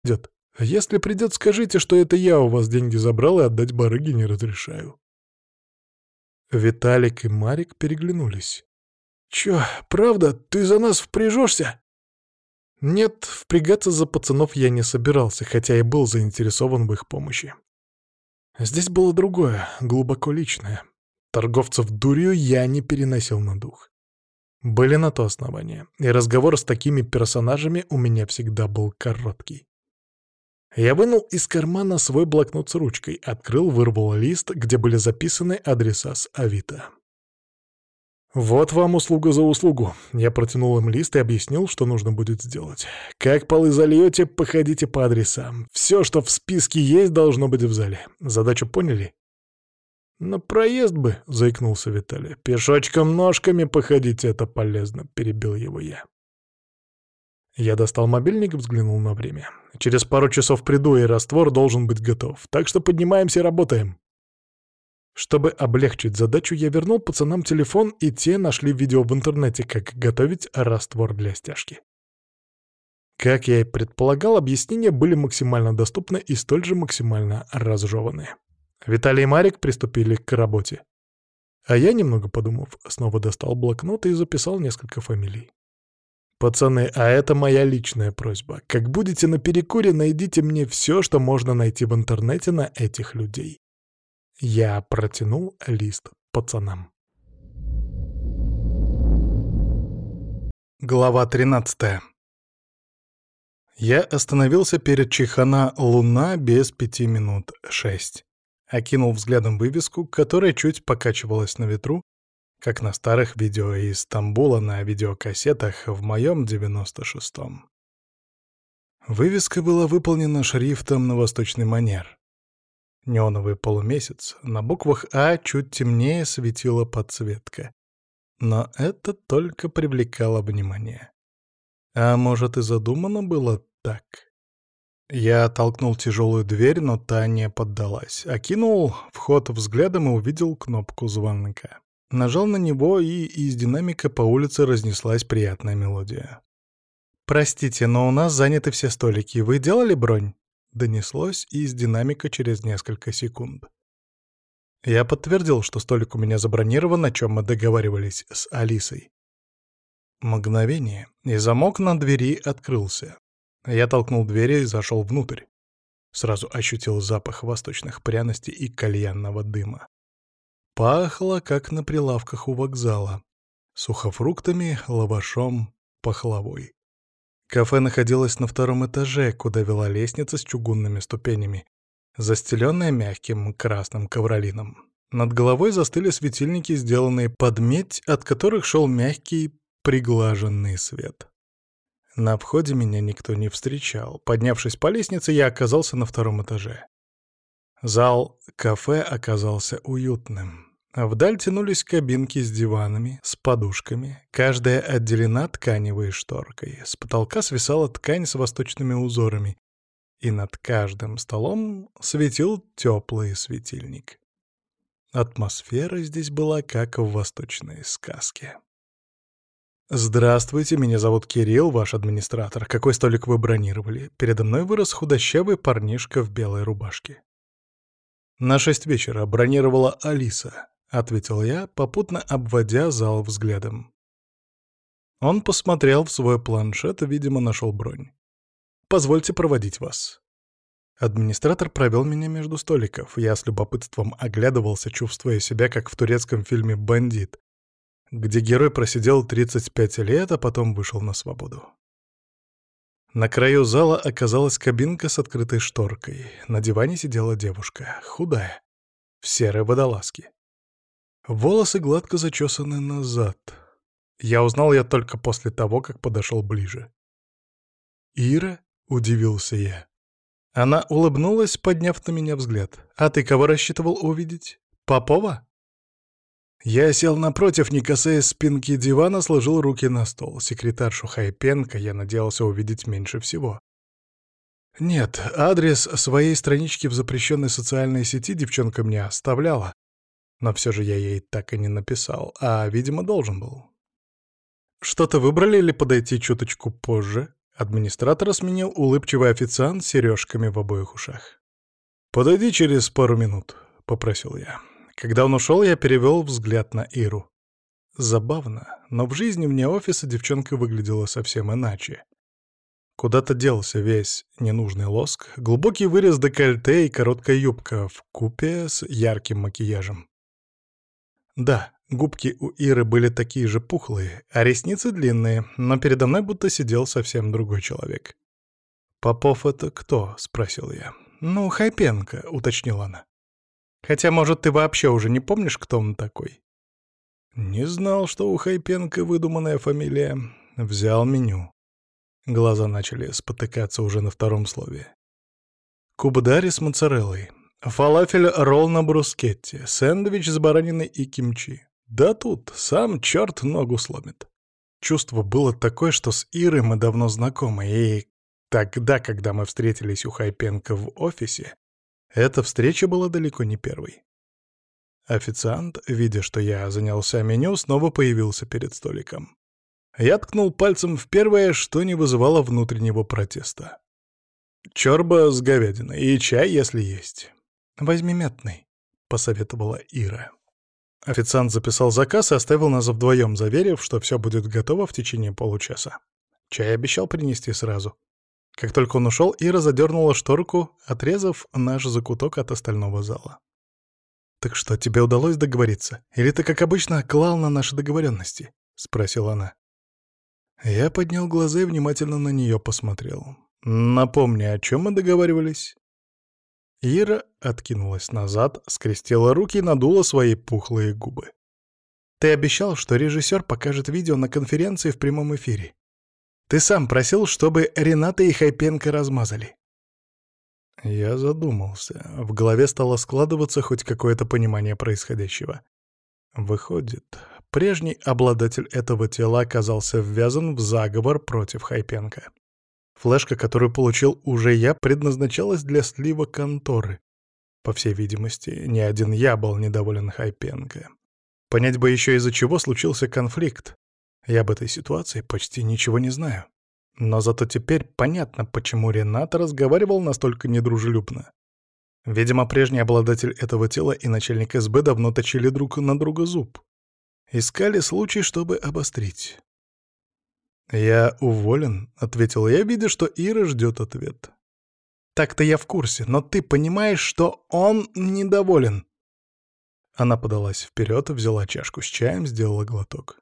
идет. Если придет, скажите, что это я у вас деньги забрал и отдать барыге не разрешаю». Виталик и Марик переглянулись. «Чё, правда, ты за нас впряжешься?» Нет, впрягаться за пацанов я не собирался, хотя и был заинтересован в их помощи. Здесь было другое, глубоко личное. Торговцев дурью я не переносил на дух. Были на то основания, и разговор с такими персонажами у меня всегда был короткий. Я вынул из кармана свой блокнот с ручкой, открыл, вырвал лист, где были записаны адреса с Авито. «Вот вам услуга за услугу». Я протянул им лист и объяснил, что нужно будет сделать. «Как полы зальете, походите по адресам. Все, что в списке есть, должно быть в зале. Задачу поняли?» «На проезд бы», — заикнулся Виталий. «Пешочком ножками походите, это полезно», — перебил его я. Я достал мобильник и взглянул на время. «Через пару часов приду, и раствор должен быть готов. Так что поднимаемся и работаем». Чтобы облегчить задачу, я вернул пацанам телефон, и те нашли видео в интернете, как готовить раствор для стяжки. Как я и предполагал, объяснения были максимально доступны и столь же максимально разжеваны. Виталий и Марик приступили к работе. А я, немного подумав, снова достал блокнот и записал несколько фамилий. «Пацаны, а это моя личная просьба. Как будете на перекуре, найдите мне все, что можно найти в интернете на этих людей». Я протянул лист пацанам. Глава 13. Я остановился перед чайхана «Луна» без 5 минут 6. Окинул взглядом вывеску, которая чуть покачивалась на ветру, как на старых видео из Стамбула на видеокассетах в моем 96-м. Вывеска была выполнена шрифтом на восточный манер. Неоновый полумесяц, на буквах «А» чуть темнее светила подсветка. Но это только привлекало внимание. А может, и задумано было так? Я толкнул тяжелую дверь, но та не поддалась. Окинул вход взглядом и увидел кнопку звонка. Нажал на него, и из динамика по улице разнеслась приятная мелодия. «Простите, но у нас заняты все столики. Вы делали бронь?» Донеслось из динамика через несколько секунд. Я подтвердил, что столик у меня забронирован, о чем мы договаривались с Алисой. Мгновение, и замок на двери открылся. Я толкнул дверь и зашел внутрь. Сразу ощутил запах восточных пряностей и кальянного дыма. Пахло, как на прилавках у вокзала. Сухофруктами, лавашом, пахлавой. Кафе находилось на втором этаже, куда вела лестница с чугунными ступенями, застеленная мягким красным ковролином. Над головой застыли светильники, сделанные под медь, от которых шел мягкий, приглаженный свет. На входе меня никто не встречал. Поднявшись по лестнице, я оказался на втором этаже. Зал кафе оказался уютным. Вдаль тянулись кабинки с диванами, с подушками, каждая отделена тканевой шторкой. С потолка свисала ткань с восточными узорами, и над каждым столом светил теплый светильник. Атмосфера здесь была как в восточной сказке. «Здравствуйте, меня зовут Кирилл, ваш администратор. Какой столик вы бронировали?» Передо мной вырос худощавый парнишка в белой рубашке. «На 6 вечера бронировала Алиса», — ответил я, попутно обводя зал взглядом. Он посмотрел в свой планшет и, видимо, нашел бронь. «Позвольте проводить вас». Администратор провел меня между столиков. Я с любопытством оглядывался, чувствуя себя, как в турецком фильме «Бандит», где герой просидел 35 лет, а потом вышел на свободу. На краю зала оказалась кабинка с открытой шторкой. На диване сидела девушка, худая, в серой водолазке. Волосы гладко зачесаны назад. Я узнал ее только после того, как подошел ближе. «Ира?» — удивился я. Она улыбнулась, подняв на меня взгляд. «А ты кого рассчитывал увидеть? Попова?» Я сел напротив, не касаясь спинки дивана, сложил руки на стол. Секретаршу Хайпенко я надеялся увидеть меньше всего. Нет, адрес своей странички в запрещенной социальной сети девчонка мне оставляла, но все же я ей так и не написал, а, видимо, должен был. «Что-то выбрали или подойти чуточку позже?» Администратора сменил улыбчивый официант с сережками в обоих ушах. «Подойди через пару минут», — попросил я. Когда он ушел, я перевел взгляд на Иру. Забавно, но в жизни вне офиса девчонка выглядела совсем иначе. Куда-то делся весь ненужный лоск, глубокий вырез декольте и короткая юбка вкупе с ярким макияжем. Да, губки у Иры были такие же пухлые, а ресницы длинные, но передо мной будто сидел совсем другой человек. «Попов — это кто?» — спросил я. «Ну, Хайпенко», — уточнила она. «Хотя, может, ты вообще уже не помнишь, кто он такой?» Не знал, что у Хайпенко выдуманная фамилия. Взял меню. Глаза начали спотыкаться уже на втором слове. Кубдари с моцареллой. Фалафель-ролл на брускетте. Сэндвич с бараниной и кимчи. Да тут сам черт ногу сломит. Чувство было такое, что с Ирой мы давно знакомы, и тогда, когда мы встретились у Хайпенко в офисе, эта встреча была далеко не первой. Официант, видя, что я занялся меню, снова появился перед столиком. Я ткнул пальцем в первое, что не вызывало внутреннего протеста. «Чорба с говядиной и чай, если есть». «Возьми мятный», — посоветовала Ира. Официант записал заказ и оставил нас вдвоем, заверив, что все будет готово в течение получаса. Чай обещал принести сразу. Как только он ушел, Ира задернула шторку, отрезав наш закуток от остального зала. «Так что, тебе удалось договориться? Или ты, как обычно, клал на наши договоренности?» — спросила она. Я поднял глаза и внимательно на нее посмотрел. «Напомни, о чем мы договаривались?» Ира откинулась назад, скрестила руки и надула свои пухлые губы. «Ты обещал, что режиссер покажет видео на конференции в прямом эфире. Ты сам просил, чтобы Рената и Хайпенко размазали». Я задумался. В голове стало складываться хоть какое-то понимание происходящего. Выходит, прежний обладатель этого тела оказался ввязан в заговор против Хайпенко. Флешка, которую получил уже я, предназначалась для слива конторы. По всей видимости, не один я был недоволен Хайпенко. Понять бы еще, из-за чего случился конфликт. Я об этой ситуации почти ничего не знаю. Но зато теперь понятно, почему Ренат разговаривал настолько недружелюбно. Видимо, прежний обладатель этого тела и начальник СБ давно точили друг на друга зуб. Искали случай, чтобы обострить. «Я уволен», — ответил я, видя, что Ира ждет ответ. «Так-то я в курсе, но ты понимаешь, что он недоволен». Она подалась вперед, взяла чашку с чаем, сделала глоток.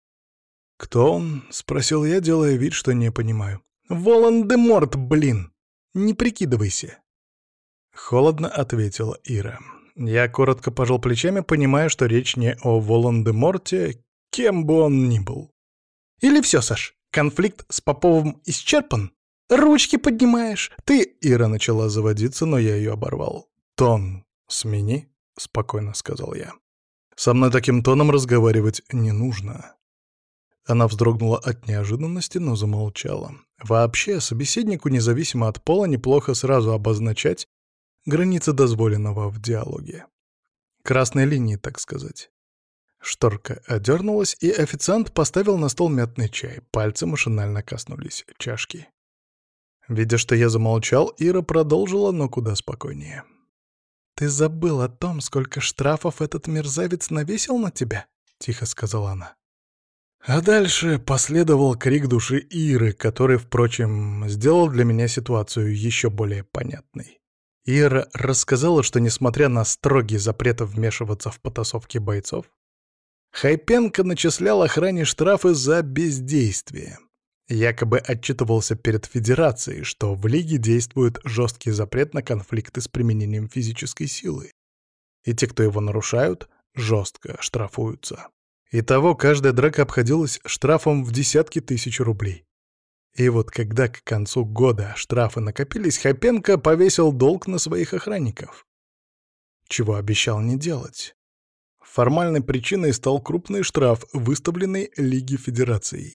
«Кто он?» — спросил я, делая вид, что не понимаю. «Волан-де-Морт, блин! Не прикидывайся!» Холодно ответила Ира. Я коротко пожал плечами, понимая, что речь не о Волан-де-Морте, кем бы он ни был. «Или все, Саш, конфликт с Поповым исчерпан? Ручки поднимаешь, ты...» Ира начала заводиться, но я ее оборвал. «Тон смени», — спокойно сказал я. «Со мной таким тоном разговаривать не нужно». Она вздрогнула от неожиданности, но замолчала. Вообще, собеседнику, независимо от пола, неплохо сразу обозначать границы дозволенного в диалоге. Красной линии, так сказать. Шторка одернулась, и официант поставил на стол мятный чай. Пальцы машинально коснулись чашки. Видя, что я замолчал, Ира продолжила, но куда спокойнее. «Ты забыл о том, сколько штрафов этот мерзавец навесил на тебя?» — тихо сказала она. А дальше последовал крик души Иры, который, впрочем, сделал для меня ситуацию еще более понятной. Ира рассказала, что, несмотря на строгий запрет вмешиваться в потасовки бойцов, Хайпенко начислял охране штрафы за бездействие. Якобы отчитывался перед Федерацией, что в Лиге действует жесткий запрет на конфликты с применением физической силы. И те, кто его нарушают, жестко штрафуются. Итого каждая драка обходилась штрафом в десятки тысяч рублей. И вот когда к концу года штрафы накопились, Хайпенко повесил долг на своих охранников. Чего обещал не делать. Формальной причиной стал крупный штраф, выставленный Лиге Федерацией.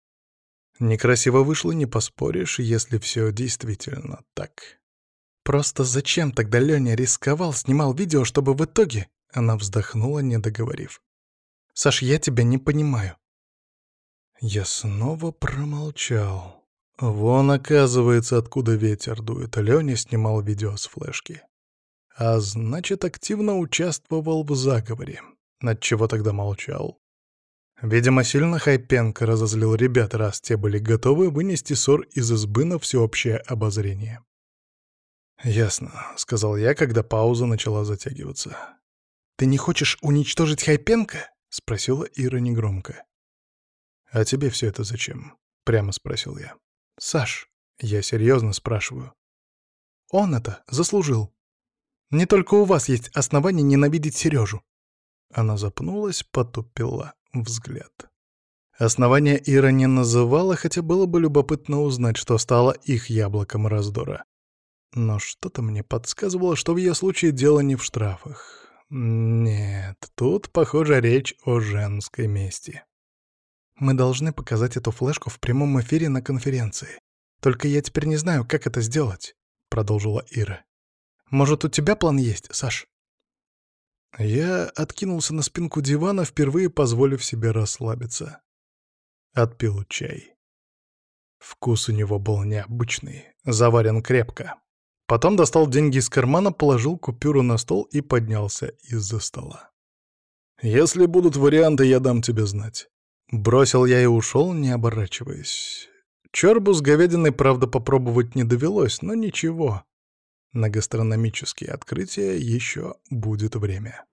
Некрасиво вышло, не поспоришь, если все действительно так. Просто зачем тогда Леня рисковал, снимал видео, чтобы в итоге... Она вздохнула, не договорив. «Саш, я тебя не понимаю». Я снова промолчал. Вон, оказывается, откуда ветер дует. Лёня снимал видео с флешки. А значит, активно участвовал в заговоре. Отчего тогда молчал? Видимо, сильно Хайпенко разозлил ребят, раз те были готовы вынести ссор из избы на всеобщее обозрение. «Ясно», — сказал я, когда пауза начала затягиваться. «Ты не хочешь уничтожить Хайпенко?» — спросила Ира негромко. «А тебе все это зачем?» — прямо спросил я. «Саш, я серьезно спрашиваю. Он это заслужил. Не только у вас есть основания ненавидеть Сережу». Она запнулась, потупила взгляд. Основания Ира не называла, хотя было бы любопытно узнать, что стало их яблоком раздора. Но что-то мне подсказывало, что в ее случае дело не в штрафах. Нет, тут, похоже, речь о женской мести. «Мы должны показать эту флешку в прямом эфире на конференции. Только я теперь не знаю, как это сделать», — продолжила Ира. «Может, у тебя план есть, Саш?» Я откинулся на спинку дивана, впервые позволив себе расслабиться. Отпил чай. Вкус у него был необычный, заварен крепко. Потом достал деньги из кармана, положил купюру на стол и поднялся из-за стола. «Если будут варианты, я дам тебе знать». Бросил я и ушел, не оборачиваясь. Чорбу с говядиной, правда, попробовать не довелось, но ничего. На гастрономические открытия еще будет время.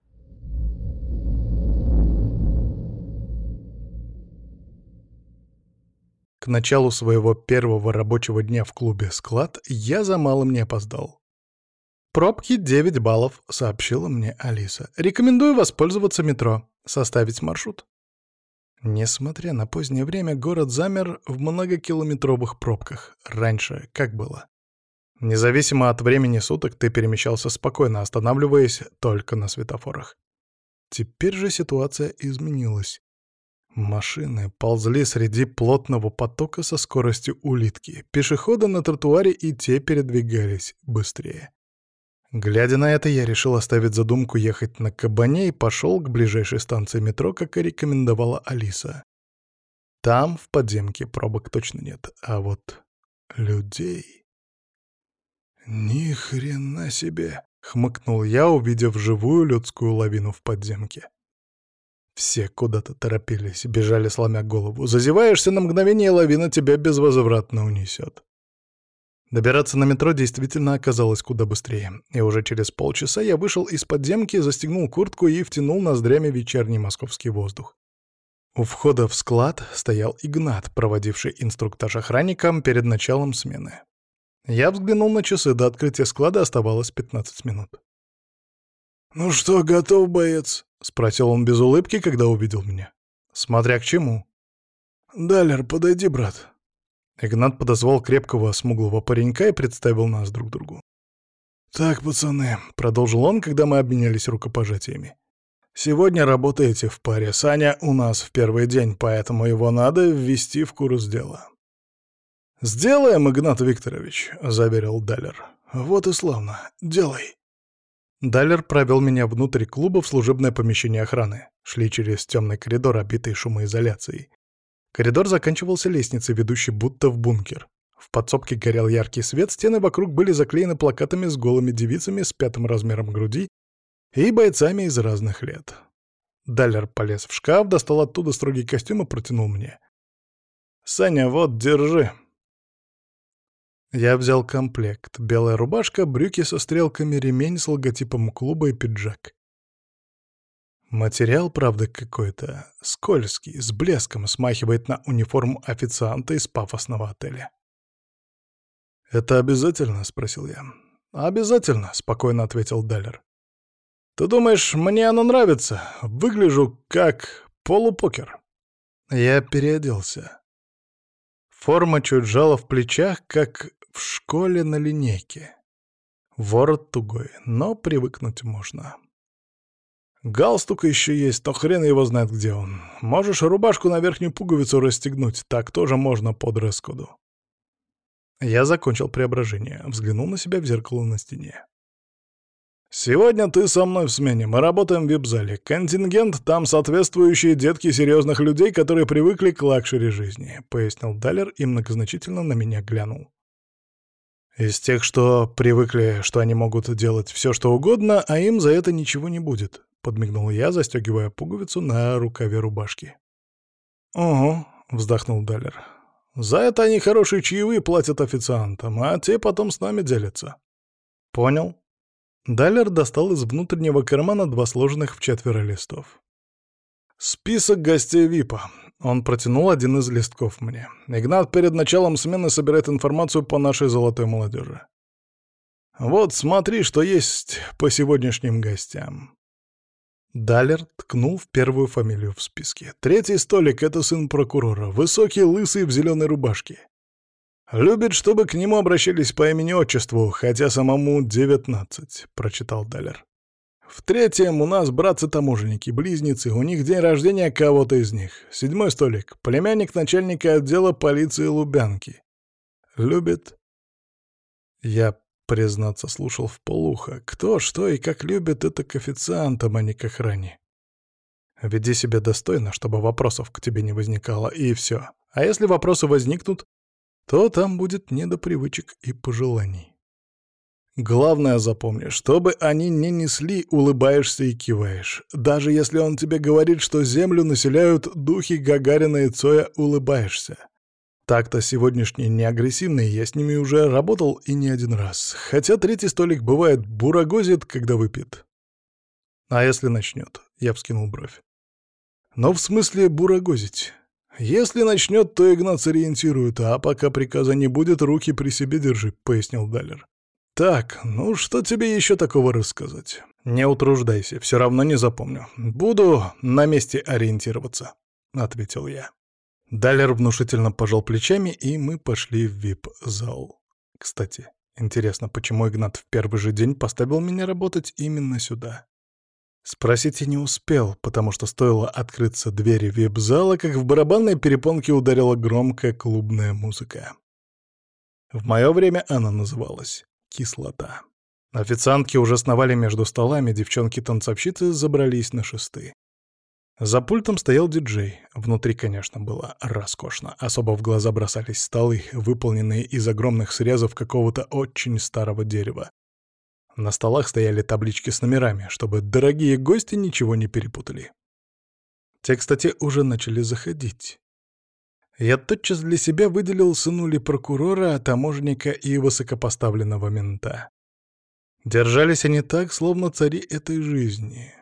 К началу своего первого рабочего дня в клубе «Склад» я за малым не опоздал. «Пробки 9 баллов», — сообщила мне Алиса. «Рекомендую воспользоваться метро. Составить маршрут». Несмотря на позднее время, город замер в многокилометровых пробках. Раньше как было? Независимо от времени суток ты перемещался спокойно, останавливаясь только на светофорах. Теперь же ситуация изменилась. Машины ползли среди плотного потока со скоростью улитки. Пешеходы на тротуаре и те передвигались быстрее. Глядя на это, я решил оставить задумку ехать на кабане и пошел к ближайшей станции метро, как и рекомендовала Алиса. Там, в подземке, пробок точно нет, а вот людей... «Ни хрена себе!» — хмыкнул я, увидев живую людскую лавину в подземке. Все куда-то торопились, бежали, сломя голову. Зазеваешься на мгновение, лавина тебя безвозвратно унесет. Добираться на метро действительно оказалось куда быстрее, и уже через полчаса я вышел из подземки, застегнул куртку и втянул ноздрями вечерний московский воздух. У входа в склад стоял Игнат, проводивший инструктаж охранникам перед началом смены. Я взглянул на часы, до открытия склада оставалось 15 минут. «Ну что, готов, боец?» — спросил он без улыбки, когда увидел меня. «Смотря к чему». «Далер, подойди, брат». Игнат подозвал крепкого, смуглого паренька и представил нас друг другу. «Так, пацаны», — продолжил он, когда мы обменялись рукопожатиями. «Сегодня работаете в паре. Саня у нас в первый день, поэтому его надо ввести в курс дела». «Сделаем, Игнат Викторович», — заверил Далер. «Вот и славно. Делай». Далер провел меня внутрь клуба в служебное помещение охраны. Шли через темный коридор, обитый шумоизоляцией. Коридор заканчивался лестницей, ведущей будто в бункер. В подсобке горел яркий свет, стены вокруг были заклеены плакатами с голыми девицами с 5 размером груди и бойцами из разных лет. Далер полез в шкаф, достал оттуда строгий костюм и протянул мне. «Саня, вот, держи». Я взял комплект. Белая рубашка, брюки со стрелками, ремень с логотипом клуба и пиджак. Материал, правда, какой-то скользкий, с блеском, смахивает на униформу официанта из пафосного отеля. «Это обязательно?» — спросил я. «Обязательно», — спокойно ответил Далер. «Ты думаешь, мне оно нравится? Выгляжу как полупокер». Я переоделся. Форма чуть жала в плечах, как в школе на линейке. Ворот тугой, но привыкнуть можно. Галстук еще есть, но хрен его знает, где он. Можешь рубашку на верхнюю пуговицу расстегнуть, так тоже можно по дресс-коду. Я закончил преображение, взглянул на себя в зеркало на стене. «Сегодня ты со мной в смене, мы работаем в вип-зале. Контингент — там соответствующие детки серьезных людей, которые привыкли к лакшери жизни», — пояснил Далер и многозначительно на меня глянул. «Из тех, что привыкли, что они могут делать все, что угодно, а им за это ничего не будет», — подмигнул я, застегивая пуговицу на рукаве рубашки. «Угу», — вздохнул Далер. «За это они хорошие чаевые платят официантам, а те потом с нами делятся». «Понял». Далер достал из внутреннего кармана 2 сложенных в 4 листов. «Список гостей ВИПа». Он протянул один из листков мне. «Игнат перед началом смены собирает информацию по нашей золотой молодежи. Вот смотри, что есть по сегодняшним гостям». Далер ткнул в первую фамилию в списке. 3-й столик — это сын прокурора, высокий, лысый, в зеленой рубашке. «Любит, чтобы к нему обращались по имени-отчеству, хотя самому 19», — прочитал Далер. «В 3-м у нас братцы-таможенники, близнецы, у них день рождения кого-то из них. 7-й столик — племянник начальника отдела полиции Лубянки. Любит». Я, признаться, слушал вполуха. Кто, что и как любит, это к официантам, а не к охране. Веди себя достойно, чтобы вопросов к тебе не возникало, и все. А если вопросы возникнут, то там будет не до привычек и пожеланий. Главное запомни, чтобы они не несли, улыбаешься и киваешь. Даже если он тебе говорит, что землю населяют духи Гагарина и Цоя, улыбаешься. Так-то сегодняшние не агрессивные, я с ними уже работал и не один раз. Хотя 3-й столик бывает бурагозит, когда выпьет. А если начнет? Я вскинул бровь. Но в смысле бурагозить? «Если начнет, то Игнат сориентирует, а пока приказа не будет, руки при себе держи», — пояснил Далер. «Так, ну что тебе еще такого рассказать? Не утруждайся, все равно не запомню. Буду на месте ориентироваться», — ответил я. Далер внушительно пожал плечами, и мы пошли в вип-зал. Кстати, интересно, почему Игнат в первый же день поставил меня работать именно сюда? Спросить я не успел, потому что стоило открыться двери вип-зала, как в барабанные перепонки ударила громкая клубная музыка. В мое время она называлась «Кислота». Официантки уже сновали между столами, девчонки-танцовщицы забрались на шесты. За пультом стоял диджей. Внутри, конечно, было роскошно. Особо в глаза бросались столы, выполненные из огромных срезов какого-то очень старого дерева. На столах стояли таблички с номерами, чтобы дорогие гости ничего не перепутали. Те, кстати, уже начали заходить. Я тотчас для себя выделил сынули прокурора, таможенника и высокопоставленного мента. Держались они так, словно цари этой жизни.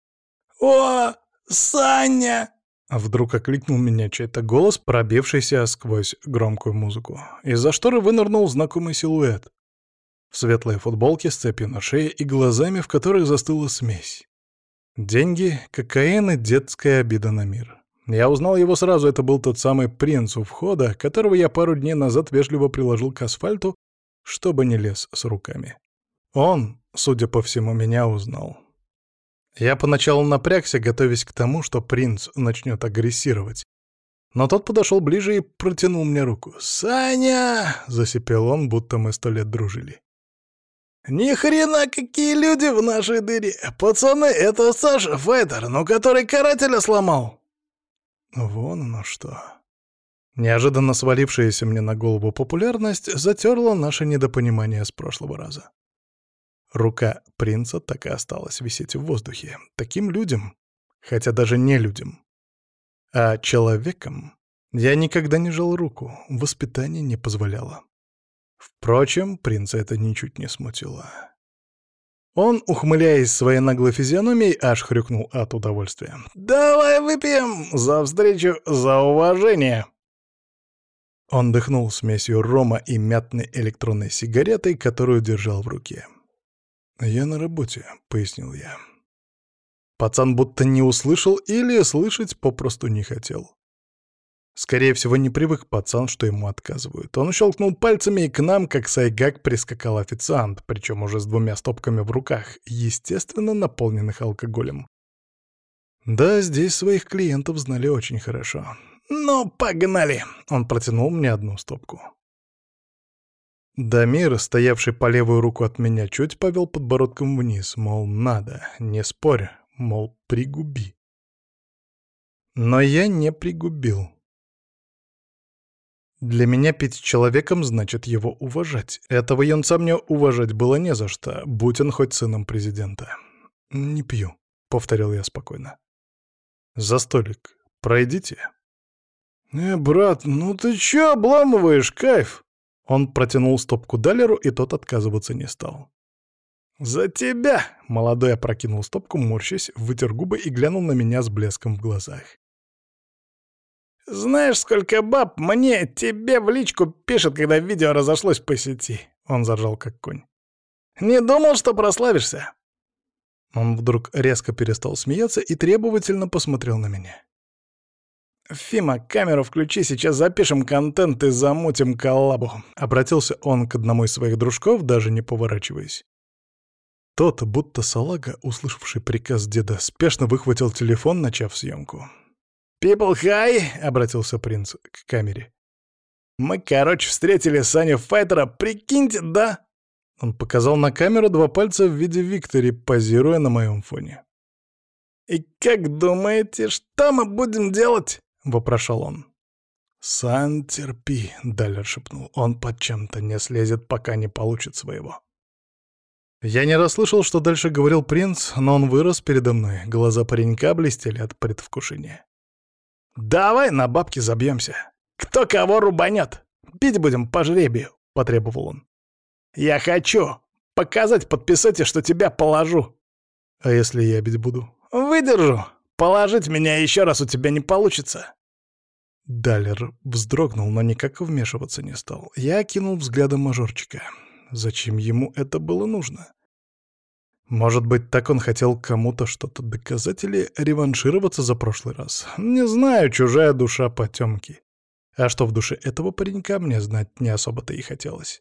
«О, Саня!» Вдруг окликнул меня чей-то голос, пробившийся сквозь громкую музыку. Из-за шторы вынырнул знакомый силуэт. В светлой футболке с цепью на шее и глазами, в которых застыла смесь. Деньги, кокаин и детская обида на мир. Я узнал его сразу, это был тот самый принц у входа, которого я пару дней назад вежливо приложил к асфальту, чтобы не лез с руками. Он, судя по всему, меня узнал. Я поначалу напрягся, готовясь к тому, что принц начнет агрессировать. Но тот подошел ближе и протянул мне руку. «Саня!» — засипел он, будто мы 100 лет дружили. «Ни хрена какие люди в нашей дыре! Пацаны, это Саша, файтер, но который карателя сломал!» Вон оно что. Неожиданно свалившаяся мне на голову популярность затерла наше недопонимание с прошлого раза. Рука принца так и осталась висеть в воздухе. Таким людям, хотя даже не людям, а человеком, я никогда не жал руку, воспитание не позволяло. Впрочем, принца это ничуть не смутило. Он, ухмыляясь своей наглой физиономией, аж хрюкнул от удовольствия. «Давай выпьем! За встречу, за уважение!» Он дыхнул смесью рома и мятной электронной сигаретой, которую держал в руке. «Я на работе», — пояснил я. Пацан будто не услышал или слышать попросту не хотел. Скорее всего, не привык пацан, что ему отказывают. Он щелкнул пальцами, и к нам, как сайгак, прискакал официант, причем уже с 2 стопками в руках, естественно, наполненных алкоголем. Да, здесь своих клиентов знали очень хорошо. «Ну, погнали!» — он протянул мне 1 стопку. Дамир, стоявший по левую руку от меня, чуть повел подбородком вниз, мол, надо, не спорь, мол, пригуби. Но я не пригубил. Для меня пить с человеком значит его уважать. Этого юнца мне уважать было не за что, будь он хоть сыном президента. «Не пью», — повторил я спокойно. «За столик. Пройдите». Брат, ну ты чё обламываешь, кайф?» Он протянул стопку Далеру, и тот отказываться не стал. «За тебя!» — молодой опрокинул стопку, морщась, вытер губы и глянул на меня с блеском в глазах. «Знаешь, сколько баб мне, тебе в личку пишет, когда видео разошлось по сети?» Он заржал как конь. «Не думал, что прославишься?» Он вдруг резко перестал смеяться и требовательно посмотрел на меня. «Фима, камеру включи, сейчас запишем контент и замутим коллабу», — обратился он к одному из своих дружков, даже не поворачиваясь. Тот, будто салага, услышавший приказ деда, спешно выхватил телефон, начав съемку. «People hi!» — обратился принц к камере. «Мы, короче, встретили Саню Файтера, прикиньте, да?» Он показал на камеру 2 пальца в виде Виктори, позируя на моем фоне. «И как думаете, что мы будем делать?» — вопрошал он. «Сан, терпи», — Далер шепнул. «Он под чем-то не слезет, пока не получит своего». Я не расслышал, что дальше говорил принц, но он вырос передо мной. Глаза паренька блестели от предвкушения. «Давай на бабки забьемся. Кто кого рубанет? Пить будем по жребию», — потребовал он. «Я хочу показать подписате, что тебя положу». «А если я бить буду?» «Выдержу. Положить меня еще раз у тебя не получится». Далер вздрогнул, но никак вмешиваться не стал. Я окинул взглядом мажорчика. Зачем ему это было нужно? Может быть, так он хотел кому-то что-то доказать или реваншироваться за прошлый раз? Не знаю, чужая душа потемки. А что в душе этого паренька, мне знать не особо-то и хотелось.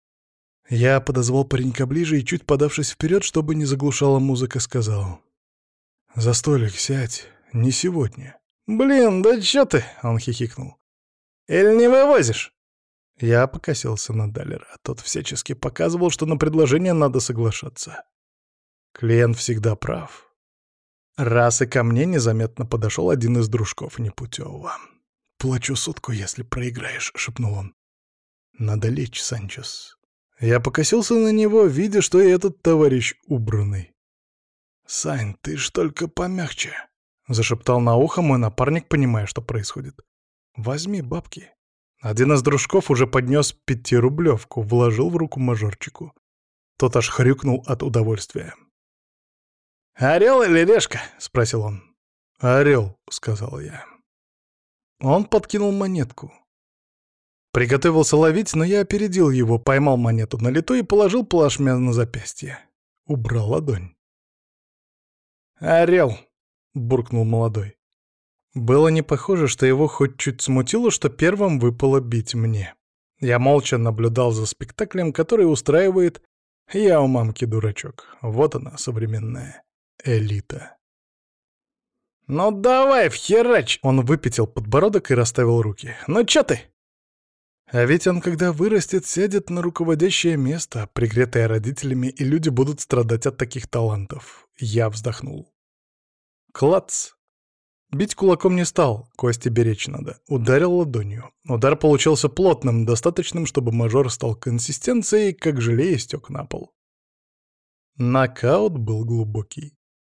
Я подозвал паренька ближе и, чуть подавшись вперед, чтобы не заглушала музыка, сказал: «За столик сядь, не сегодня». «Блин, да чё ты?» — он хихикнул. «Или не вывозишь?» Я покосился на Далера, а тот всячески показывал, что на предложение надо соглашаться. Клиент всегда прав. Раз и ко мне незаметно подошел один из дружков непутевого. «Плачу сутку, если проиграешь», — шепнул он. «Надо лечь, Санчес». Я покосился на него, видя, что и этот товарищ убранный. «Сань, ты ж только помягче», — зашептал на ухо мой напарник, понимая, что происходит. «Возьми бабки». Один из дружков уже поднес 5-рублевку, вложил в руку мажорчику. Тот аж хрюкнул от удовольствия. «Орел или решка?» — спросил он. «Орел», — сказал я. Он подкинул монетку. Приготовился ловить, но я опередил его, поймал монету на лету и положил плашмя на запястье. Убрал ладонь. «Орел», — буркнул молодой. Было не похоже, что его хоть чуть смутило, что первым выпало бить мне. Я молча наблюдал за спектаклем, который устраивает я у мамки дурачок. Вот она, современная элита. «Ну давай, вхерач!» Он выпятил подбородок и расставил руки. «Ну чё ты?» А ведь он, когда вырастет, сядет на руководящее место, пригретое родителями, и люди будут страдать от таких талантов. Я вздохнул. Клац! Бить кулаком не стал, кости беречь надо. Ударил ладонью. Удар получился плотным, достаточным, чтобы мажор стал консистенцией, как желе, и стек на пол. Нокаут был глубокий.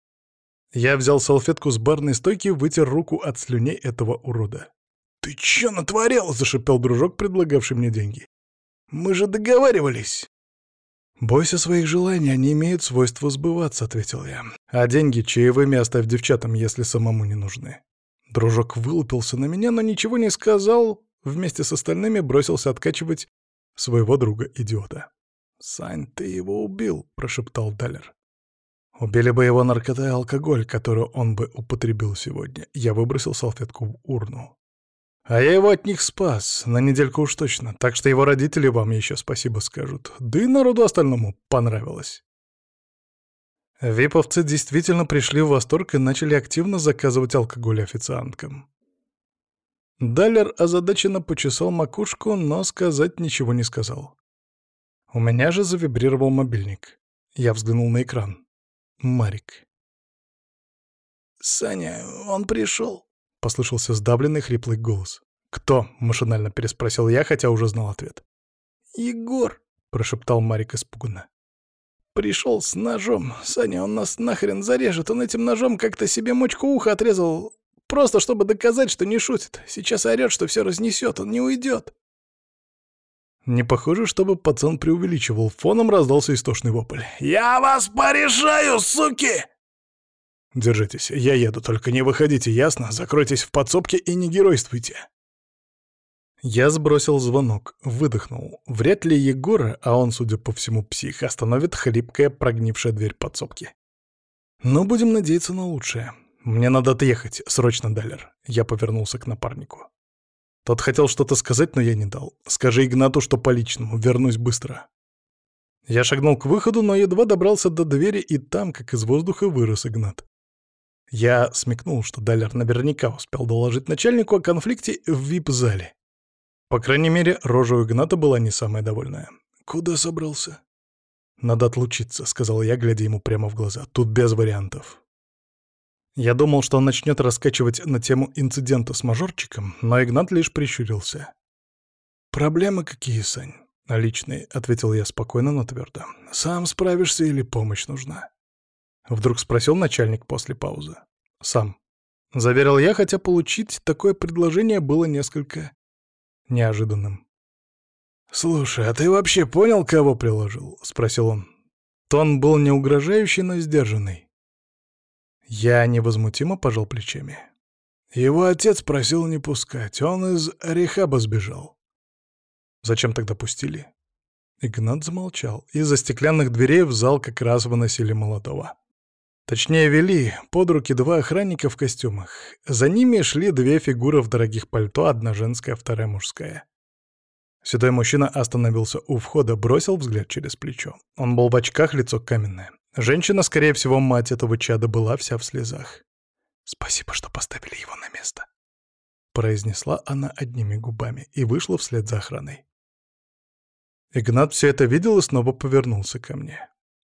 Я взял салфетку с барной стойки, вытер руку от слюней этого урода. «Ты чё натворил?» — зашипел дружок, предлагавший мне деньги. «Мы же договаривались!» «Бойся своих желаний, они имеют свойство сбываться», — ответил я. «А деньги чаевыми оставь девчатам, если самому не нужны». Дружок вылупился на меня, но ничего не сказал, вместе с остальными бросился откачивать своего друга-идиота. «Сань, ты его убил», — прошептал Далер. «Убили бы его наркота и алкоголь, которую он бы употребил сегодня». Я выбросил салфетку в урну. А я его от них спас, на недельку уж точно, так что его родители вам еще спасибо скажут. Да и народу остальному понравилось. Виповцы действительно пришли в восторг и начали активно заказывать алкоголь официанткам. Далер озадаченно почесал макушку, но сказать ничего не сказал. У меня же завибрировал мобильник. Я взглянул на экран. Марик. «Саня, он пришел?» — послышался сдавленный хриплый голос. «Кто?» — машинально переспросил я, хотя уже знал ответ. «Егор!» — прошептал Марик испуганно. «Пришел с ножом. Саня, он нас нахрен зарежет. Он этим ножом как-то себе мочку уха отрезал. Просто чтобы доказать, что не шутит. Сейчас орёт, что все разнесет. Он не уйдет». Не похоже, чтобы пацан преувеличивал. Фоном раздался истошный вопль. «Я вас порешаю, суки!» «Держитесь, я еду, только не выходите, ясно? Закройтесь в подсобке и не геройствуйте». Я сбросил звонок, выдохнул. Вряд ли Егора, а он, судя по всему, псих, остановит хлипкая прогнившая дверь подсобки. Но будем надеяться на лучшее. Мне надо отъехать, срочно, Далер. Я повернулся к напарнику. Тот хотел что-то сказать, но я не дал. Скажи Игнату, что по личному, вернусь быстро. Я шагнул к выходу, но едва добрался до двери, и там, как из воздуха, вырос Игнат. Я смекнул, что Далер наверняка успел доложить начальнику о конфликте в вип-зале. По крайней мере, рожа у Игната была не самая довольная. «Куда собрался?» «Надо отлучиться», — сказал я, глядя ему прямо в глаза. «Тут без вариантов». Я думал, что он начнет раскачивать на тему инцидента с мажорчиком, но Игнат лишь прищурился. «Проблемы какие, Сань?» «Личные», — ответил я спокойно, но твердо. «Сам справишься или помощь нужна?» Вдруг спросил начальник после паузы. «Сам». Заверил я, хотя получить такое предложение было несколько неожиданным. «Слушай, а ты вообще понял, кого приложил?» — спросил он. Тон был не угрожающий, но сдержанный. Я невозмутимо пожал плечами. Его отец просил не пускать, он из рехаба сбежал. Зачем тогда пустили? Игнат замолчал. Из-за стеклянных дверей в зал как раз выносили молодого. Точнее, вели под руки два охранника в костюмах. За ними шли две фигуры в дорогих пальто, одна женская, вторая мужская. Седой мужчина остановился у входа, бросил взгляд через плечо. Он был в очках, лицо каменное. Женщина, скорее всего, мать этого чада, была вся в слезах. «Спасибо, что поставили его на место», — произнесла она одними губами и вышла вслед за охраной. Игнат все это видел и снова повернулся ко мне.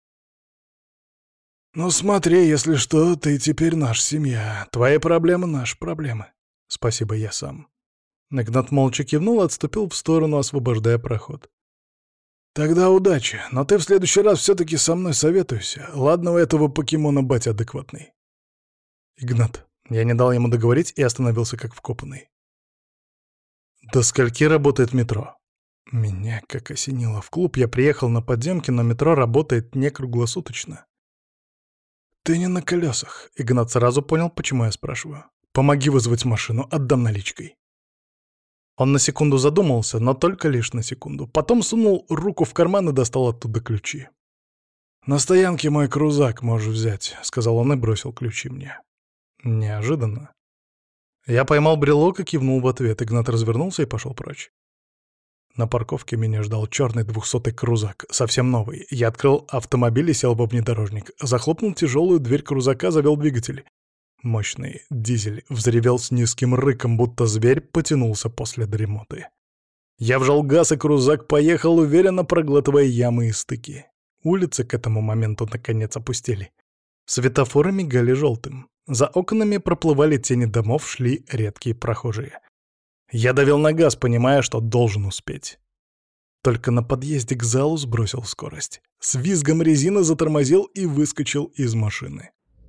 «Ну смотри, если что, ты теперь наша семья. Твои проблемы — наши проблемы». «Спасибо, я сам». Игнат молча кивнул и отступил в сторону, освобождая проход. «Тогда удачи, но ты в следующий раз все-таки со мной советуйся. Ладно, у этого покемона батя адекватный». «Игнат». Я не дал ему договорить и остановился как вкопанный. «До скольки работает метро?» Меня как осенило. В клуб я приехал на подземке, но метро работает не круглосуточно. «Ты не на колесах». Игнат сразу понял, почему я спрашиваю. «Помоги вызвать машину, отдам наличкой». Он на секунду задумался, но только лишь на секунду. Потом сунул руку в карман и достал оттуда ключи. «На стоянке мой крузак можешь взять», — сказал он и бросил ключи мне. Неожиданно. Я поймал брелок и кивнул в ответ. Игнат развернулся и пошел прочь. На парковке меня ждал черный 200-й крузак, совсем новый. Я открыл автомобиль и сел во внедорожник. Захлопнул тяжелую дверь крузака, завел двигатель. Мощный дизель взревел с низким рыком, будто зверь потянулся после дремоты. Я вжал газ, и крузак поехал, уверенно проглатывая ямы и стыки. Улицы к этому моменту наконец опустели. Светофоры мигали желтым. За окнами проплывали тени домов, шли редкие прохожие. Я давил на газ, понимая, что должен успеть. Только на подъезде к залу сбросил скорость. С визгом резины затормозил и выскочил из машины.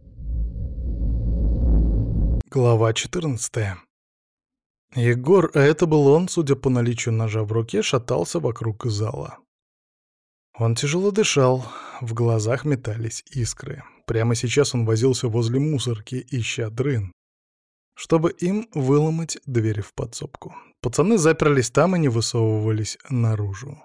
Глава 14. Егор, а это был он, судя по наличию ножа в руке, шатался вокруг зала. Он тяжело дышал, в глазах метались искры. Прямо сейчас он возился возле мусорки, ища дрын, чтобы им выломать двери в подсобку. Пацаны заперлись там и не высовывались наружу.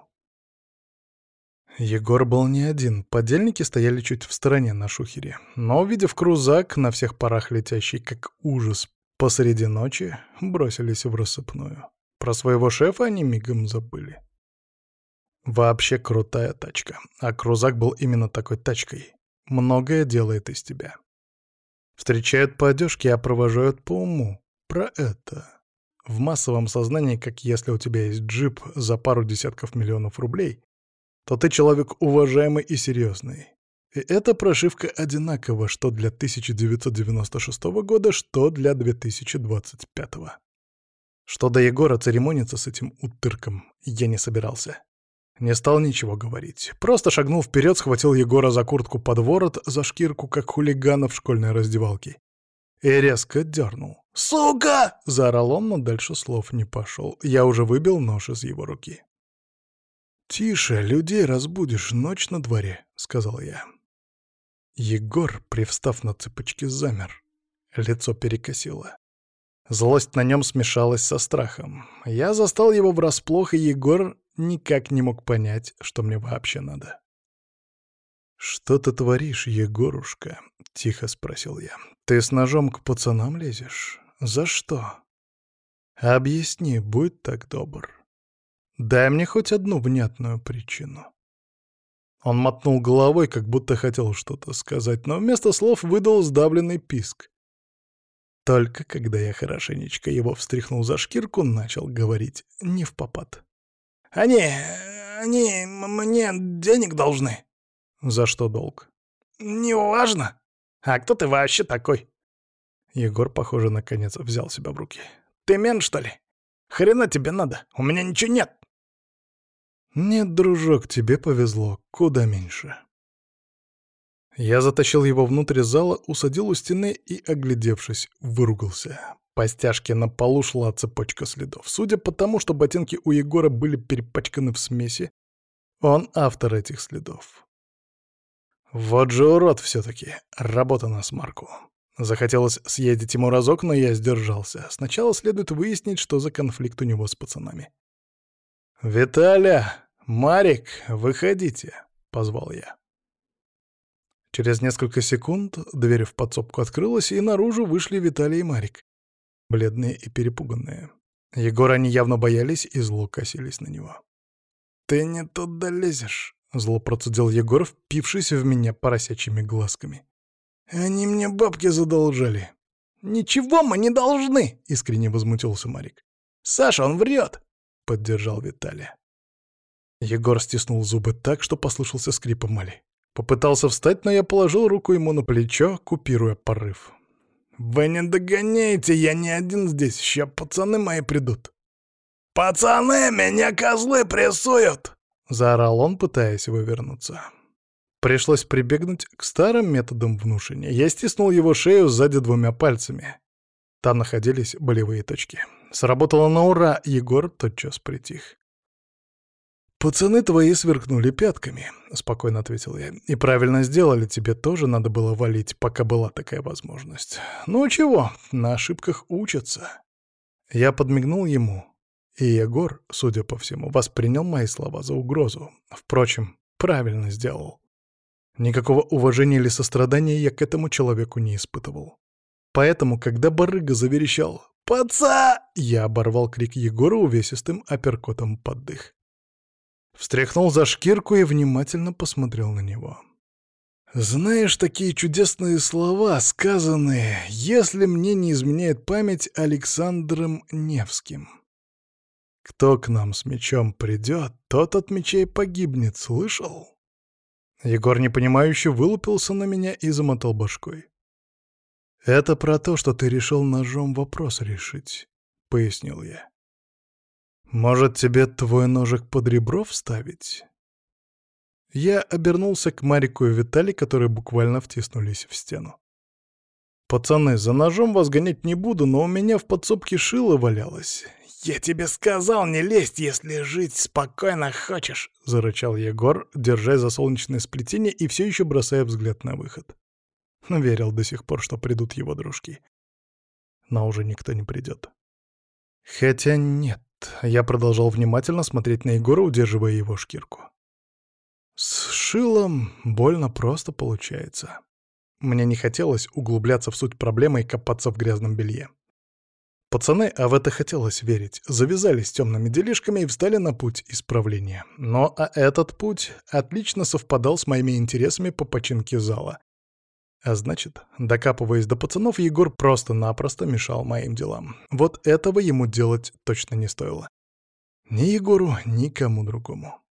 Егор был не один, подельники стояли чуть в стороне на шухере. Но, увидев крузак, на всех парах летящий как ужас посреди ночи, бросились в рассыпную. Про своего шефа они мигом забыли. Вообще крутая тачка, а крузак был именно такой тачкой. Многое делает из тебя. Встречают по одежке, а провожают по уму. Про это. В массовом сознании, как если у тебя есть джип за пару десятков миллионов рублей, то ты человек уважаемый и серьезный. И эта прошивка одинакова что для 1996 года, что для 2025. Что до Егора, церемониться с этим утырком я не собирался. Не стал ничего говорить. Просто шагнул вперед, схватил Егора за куртку под ворот, за шкирку, как хулигана в школьной раздевалке. И резко дернул. «Сука!» — заорал он, но дальше слов не пошел. Я уже выбил нож из его руки. «Тише, людей разбудишь, ночь на дворе», — сказал я. Егор, привстав на цыпочки, замер. Лицо перекосило. Злость на нем смешалась со страхом. Я застал его врасплох, и Егор никак не мог понять, что мне вообще надо. «Что ты творишь, Егорушка?» — тихо спросил я. «Ты с ножом к пацанам лезешь? За что? Объясни, будь так добр. Дай мне хоть одну внятную причину». Он мотнул головой, как будто хотел что-то сказать, но вместо слов выдал сдавленный писк. Только когда я хорошенечко его встряхнул за шкирку, начал говорить невпопад. Они мне денег должны». «За что долг?» «Неважно. А кто ты вообще такой?» Егор, похоже, наконец взял себя в руки. «Ты мент, что ли? Хрена тебе надо? У меня ничего нет». «Нет, дружок, тебе повезло. Куда меньше». Я затащил его внутрь зала, усадил у стены и, оглядевшись, выругался. По стяжке на полу шла цепочка следов. Судя по тому, что ботинки у Егора были перепачканы в смеси, он автор этих следов. Вот же урод все-таки. Работа на смарку. Захотелось съездить ему разок, но я сдержался. Сначала следует выяснить, что за конфликт у него с пацанами. «Виталя! Марик, выходите!» — позвал я. Через несколько секунд дверь в подсобку открылась, и наружу вышли Виталий и Марик. Бледные и перепуганные. Егора они явно боялись и зло косились на него. «Ты не туда лезешь!» — зло процедил Егор, впившись в меня поросячьими глазками. «Они мне бабки задолжали». «Ничего мы не должны!» — искренне возмутился Марик. «Саша, он врет!» — поддержал Виталий. Егор стиснул зубы так, что послышался скрип эмали. Попытался встать, но я положил руку ему на плечо, купируя порыв. «Вы не догоняете, я не один здесь, ща пацаны мои придут». «Пацаны, меня козлы прессуют!» — заорал он, пытаясь вывернуться. Пришлось прибегнуть к старым методам внушения. Я стиснул его шею сзади двумя пальцами. Там находились болевые точки. Сработало на ура, Егор тотчас притих. «Пацаны твои сверкнули пятками», — спокойно ответил я. «И правильно сделали, тебе тоже надо было валить, пока была такая возможность. Ну чего, на ошибках учатся». Я подмигнул ему, и Егор, судя по всему, воспринял мои слова за угрозу. Впрочем, правильно сделал. Никакого уважения или сострадания я к этому человеку не испытывал. Поэтому, когда барыга заверещал «Паца!», я оборвал крик Егора увесистым апперкотом под дых. Встряхнул за шкирку и внимательно посмотрел на него. «Знаешь, такие чудесные слова, сказанные, если мне не изменяет память, Александром Невским. Кто к нам с мечом придет, тот от мечей погибнет, слышал?» Егор непонимающе вылупился на меня и замотал башкой. «Это про то, что ты решил ножом вопрос решить», — пояснил я. «Может, тебе твой ножик под ребро вставить?» Я обернулся к Марику и Виталий, которые буквально втиснулись в стену. «Пацаны, за ножом вас гонять не буду, но у меня в подсобке шило валялось». «Я тебе сказал не лезть, если жить спокойно хочешь», — зарычал Егор, держась за солнечное сплетение и все еще бросая взгляд на выход. Верил до сих пор, что придут его дружки. Но уже никто не придет. Хотя нет, я продолжал внимательно смотреть на Егора, удерживая его шкирку. С шилом больно просто получается. Мне не хотелось углубляться в суть проблемы и копаться в грязном белье. Пацаны, а в это хотелось верить, завязались с темными делишками и встали на путь исправления. Но этот путь отлично совпадал с моими интересами по починке зала. А значит, докапываясь до пацанов, Егор просто-напросто мешал моим делам. Вот этого ему делать точно не стоило. Ни Егору, ни кому другому.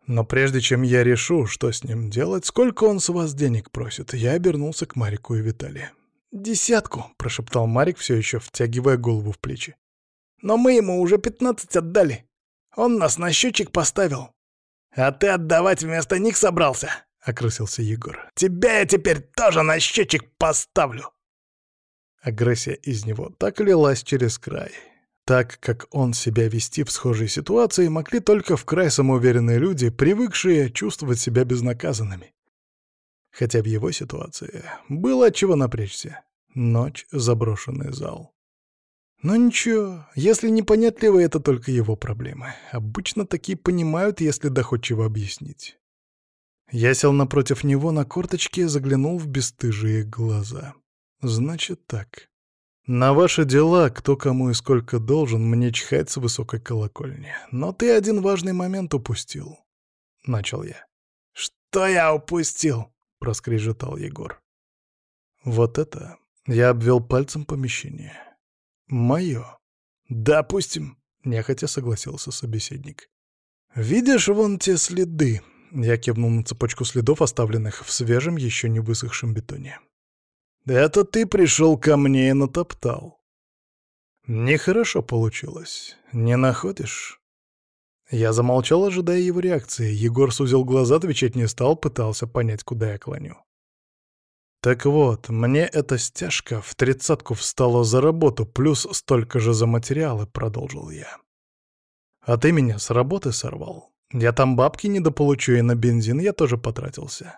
Но прежде чем я решу, что с ним делать, сколько он с вас денег просит, я обернулся к Марику и Виталию. «10», — прошептал Марик, все еще втягивая голову в плечи. «Но мы ему уже 15 отдали. Он нас на счетчик поставил. А ты отдавать вместо них собрался?» — окрысился Егор. «Тебя я теперь тоже на счетчик поставлю!» Агрессия из него так и лилась через край. Так, как он себя вести в схожей ситуации, могли только в край самоуверенные люди, привыкшие чувствовать себя безнаказанными. Хотя в его ситуации было от чего напрячься. Ночь, заброшенный зал. Но ничего, если непонятливо, это только его проблемы. Обычно такие понимают, если доходчиво объяснить. Я сел напротив него на корточке и заглянул в бесстыжие глаза. Значит так. На ваши дела, кто кому и сколько должен, мне чхать с высокой колокольни. Но ты один важный момент упустил. Начал я. «Что я упустил?» — проскрежетал Егор. Вот это я обвел пальцем помещение. Мое. «Допустим», — нехотя согласился собеседник. «Видишь вон те следы?» — я кивнул на цепочку следов, оставленных в свежем, еще не высохшем бетоне. «Это ты пришел ко мне и натоптал. Нехорошо получилось, не находишь?» Я замолчал, ожидая его реакции. Егор сузил глаза, отвечать не стал, пытался понять, куда я клоню. «Так вот, мне эта стяжка в 30-ку встала за работу, плюс столько же за материалы», — продолжил я. «А ты меня с работы сорвал. Я там бабки недополучу, и на бензин я тоже потратился.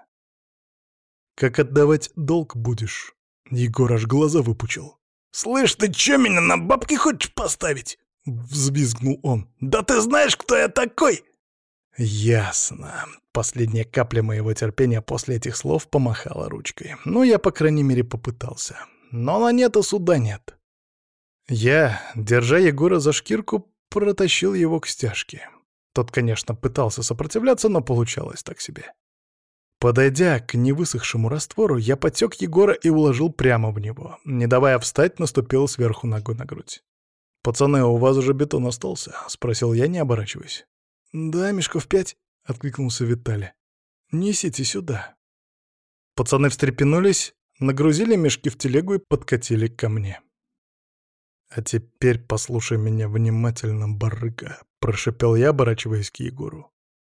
Как отдавать долг будешь?» Егор аж глаза выпучил. «Слышь, ты чё, меня на бабки хочешь поставить?» — взвизгнул он. «Да ты знаешь, кто я такой?» «Ясно». Последняя капля моего терпения после этих слов помахала ручкой. Ну, я, по крайней мере, попытался. Но на нет и суда нет. Я, держа Егора за шкирку, протащил его к стяжке. Тот, конечно, пытался сопротивляться, но получалось так себе. Подойдя к невысохшему раствору, я подсек Егора и уложил прямо в него. Не давая встать, наступил сверху ногой на грудь. «Пацаны, у вас уже бетон остался?» — спросил я, не оборачиваясь. «Да, мешков 5», — откликнулся Виталий. «Несите сюда». Пацаны встрепенулись, нагрузили мешки в телегу и подкатили ко мне. «А теперь послушай меня внимательно, барыга», — прошепел я, оборачиваясь к Егору.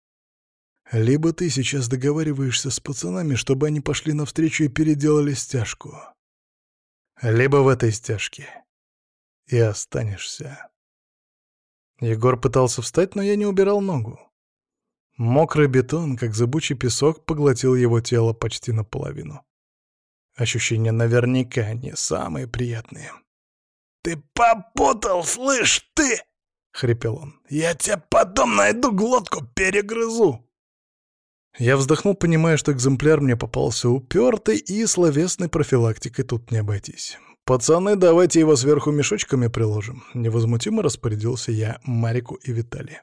«Либо ты сейчас договариваешься с пацанами, чтобы они пошли навстречу и переделали стяжку, либо в этой стяжке и останешься». Егор пытался встать, но я не убирал ногу. Мокрый бетон, как зыбучий песок, поглотил его тело почти наполовину. Ощущения наверняка не самые приятные. «Ты попутал, слышь, ты!» — хрипел он. «Я тебя потом найду, глотку перегрызу!» Я вздохнул, понимая, что экземпляр мне попался упертый, и словесной профилактикой тут не обойтись. «Пацаны, давайте его сверху мешочками приложим», — невозмутимо распорядился я Марику и Виталию.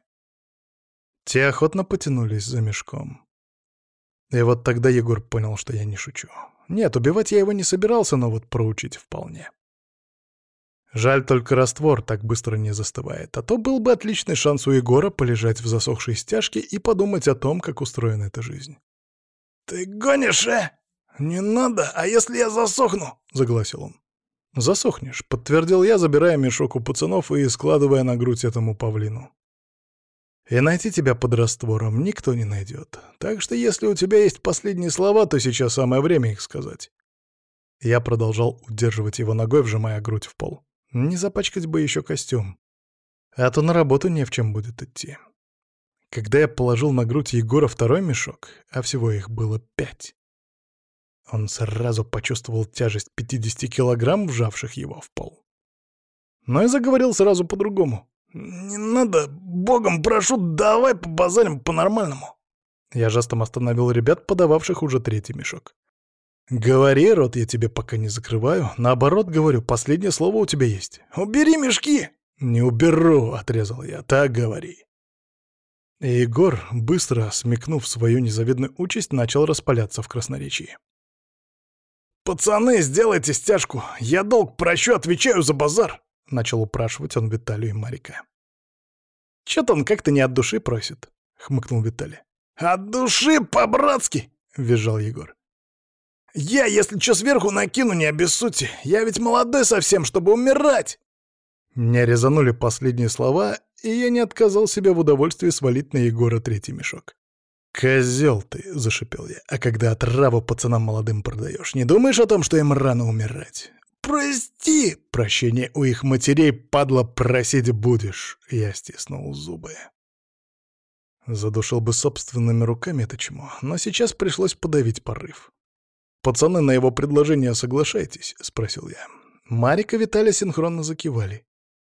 Те охотно потянулись за мешком. И вот тогда Егор понял, что я не шучу. Нет, убивать я его не собирался, но вот проучить вполне. Жаль, только раствор так быстро не застывает, а то был бы отличный шанс у Егора полежать в засохшей стяжке и подумать о том, как устроена эта жизнь. «Ты гонишь, «Не надо, а если я засохну?» — загласил он. «Засохнешь», — подтвердил я, забирая мешок у пацанов и складывая на грудь этому павлину. «И найти тебя под раствором никто не найдет. Так что если у тебя есть последние слова, то сейчас самое время их сказать». Я продолжал удерживать его ногой, вжимая грудь в пол. Не запачкать бы еще костюм. А то на работу не в чем будет идти. Когда я положил на грудь Егора второй мешок, а всего их было 5, он сразу почувствовал тяжесть 50 килограмм, вжавших его в пол. Но и заговорил сразу по-другому. «Не надо, богом прошу, давай побазарим по-нормальному». Я жестом остановил ребят, подававших уже третий мешок. «Говори, рот я тебе пока не закрываю. Наоборот, говорю, последнее слово у тебя есть». «Убери мешки!» «Не уберу», — отрезал я, — «так говори». И Егор, быстро смекнув свою незавидную участь, начал распаляться в красноречии. «Пацаны, сделайте стяжку. Я долг прощу, отвечаю за базар», — начал упрашивать он Виталию и Марика. «Чё-то он как-то не от души просит», — хмыкнул Виталий. «От души по-братски!» — визжал Егор. «Я, если чё, сверху накину, не обессудьте. Я ведь молодой совсем, чтобы умирать!» Меня резанули последние слова, и я не отказал себе в удовольствии свалить на Егора третий мешок. «Козёл ты!» — зашипел я. «А когда отраву пацанам молодым продаешь, не думаешь о том, что им рано умирать?» «Прости!» «Прощения у их матерей, падла, просить будешь!» Я стиснул зубы. Задушил бы собственными руками это чмо, но сейчас пришлось подавить порыв. «Пацаны, на его предложение соглашайтесь?» — спросил я. Марик и Виталий синхронно закивали.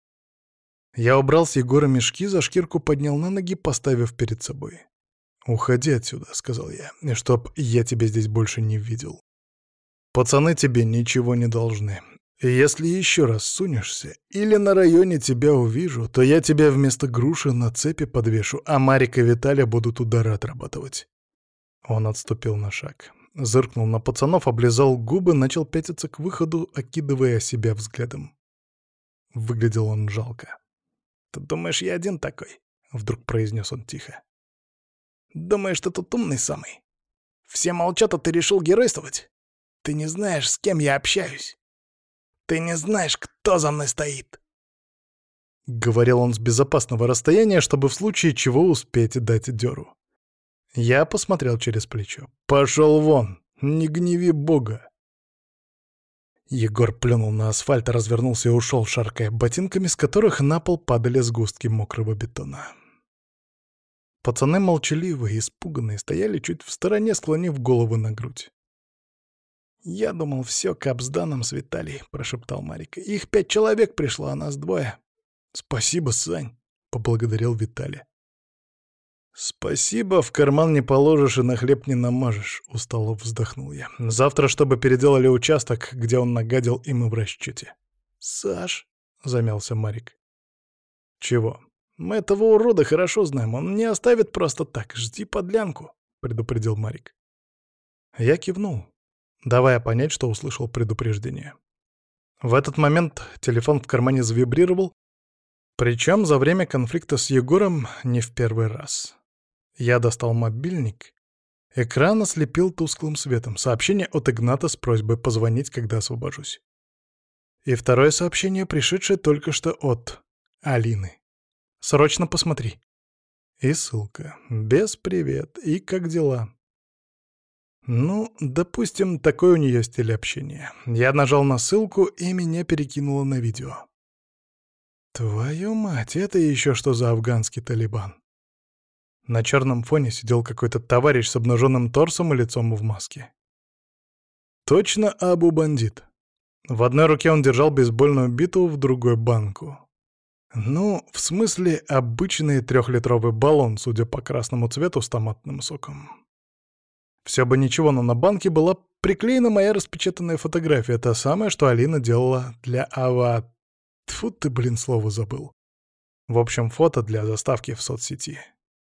Я убрал с Егора мешки, за шкирку поднял на ноги, поставив перед собой. «Уходи отсюда», — сказал я, — «и чтоб я тебя здесь больше не видел. Пацаны тебе ничего не должны. И если еще раз сунешься или на районе тебя увижу, то я тебя вместо груши на цепи подвешу, а Марик и Виталя будут удары отрабатывать». Он отступил на шаг. Зыркнул на пацанов, облизал губы, начал пятиться к выходу, окидывая себя взглядом. Выглядел он жалко. «Ты думаешь, я один такой?» — вдруг произнес он тихо. «Думаешь, ты тут умный самый? Все молчат, а ты решил геройствовать? Ты не знаешь, с кем я общаюсь. Ты не знаешь, кто за мной стоит». Говорил он с безопасного расстояния, чтобы в случае чего успеть дать дёру. Я посмотрел через плечо. «Пошел вон! Не гневи Бога!» Егор плюнул на асфальт, развернулся и ушел, шаркая ботинками, с которых на пол падали сгустки мокрого бетона. Пацаны молчаливые, испуганные, стояли чуть в стороне, склонив головы на грудь. «Я думал, все капсданом с Виталий», — прошептал Марик. «Их 5 человек пришло, а нас 2. «Спасибо, Сань», — поблагодарил Виталий. «Спасибо, в карман не положишь и на хлеб не намажешь», — устало вздохнул я. «Завтра, чтобы переделали участок, где он нагадил, и мы в расчете». «Саш», — замялся Марик. «Чего?» «Мы этого урода хорошо знаем, он не оставит просто так, жди подлянку», — предупредил Марик. Я кивнул, давая понять, что услышал предупреждение. В этот момент телефон в кармане завибрировал, причем за время конфликта с Егором не в первый раз. Я достал мобильник. Экран ослепил тусклым светом. Сообщение от Игната с просьбой позвонить, когда освобожусь. И второе сообщение, пришедшее только что от Алины. «Срочно посмотри». И ссылка. «Без привет. И как дела?» Ну, допустим, такой у нее стиль общения. Я нажал на ссылку, и меня перекинуло на видео. Твою мать, это еще что за афганский Талибан? На черном фоне сидел какой-то товарищ с обнаженным торсом и лицом в маске. Точно Абу-бандит. В одной руке он держал бейсбольную биту, в другой — банку. Ну, в смысле, обычный 3-литровый баллон, судя по красному цвету, с томатным соком. Все бы ничего, но на банке была приклеена моя распечатанная фотография, та самая, что Алина делала для Ава... Тьфу ты, блин, слово забыл. В общем, фото для заставки в соцсети.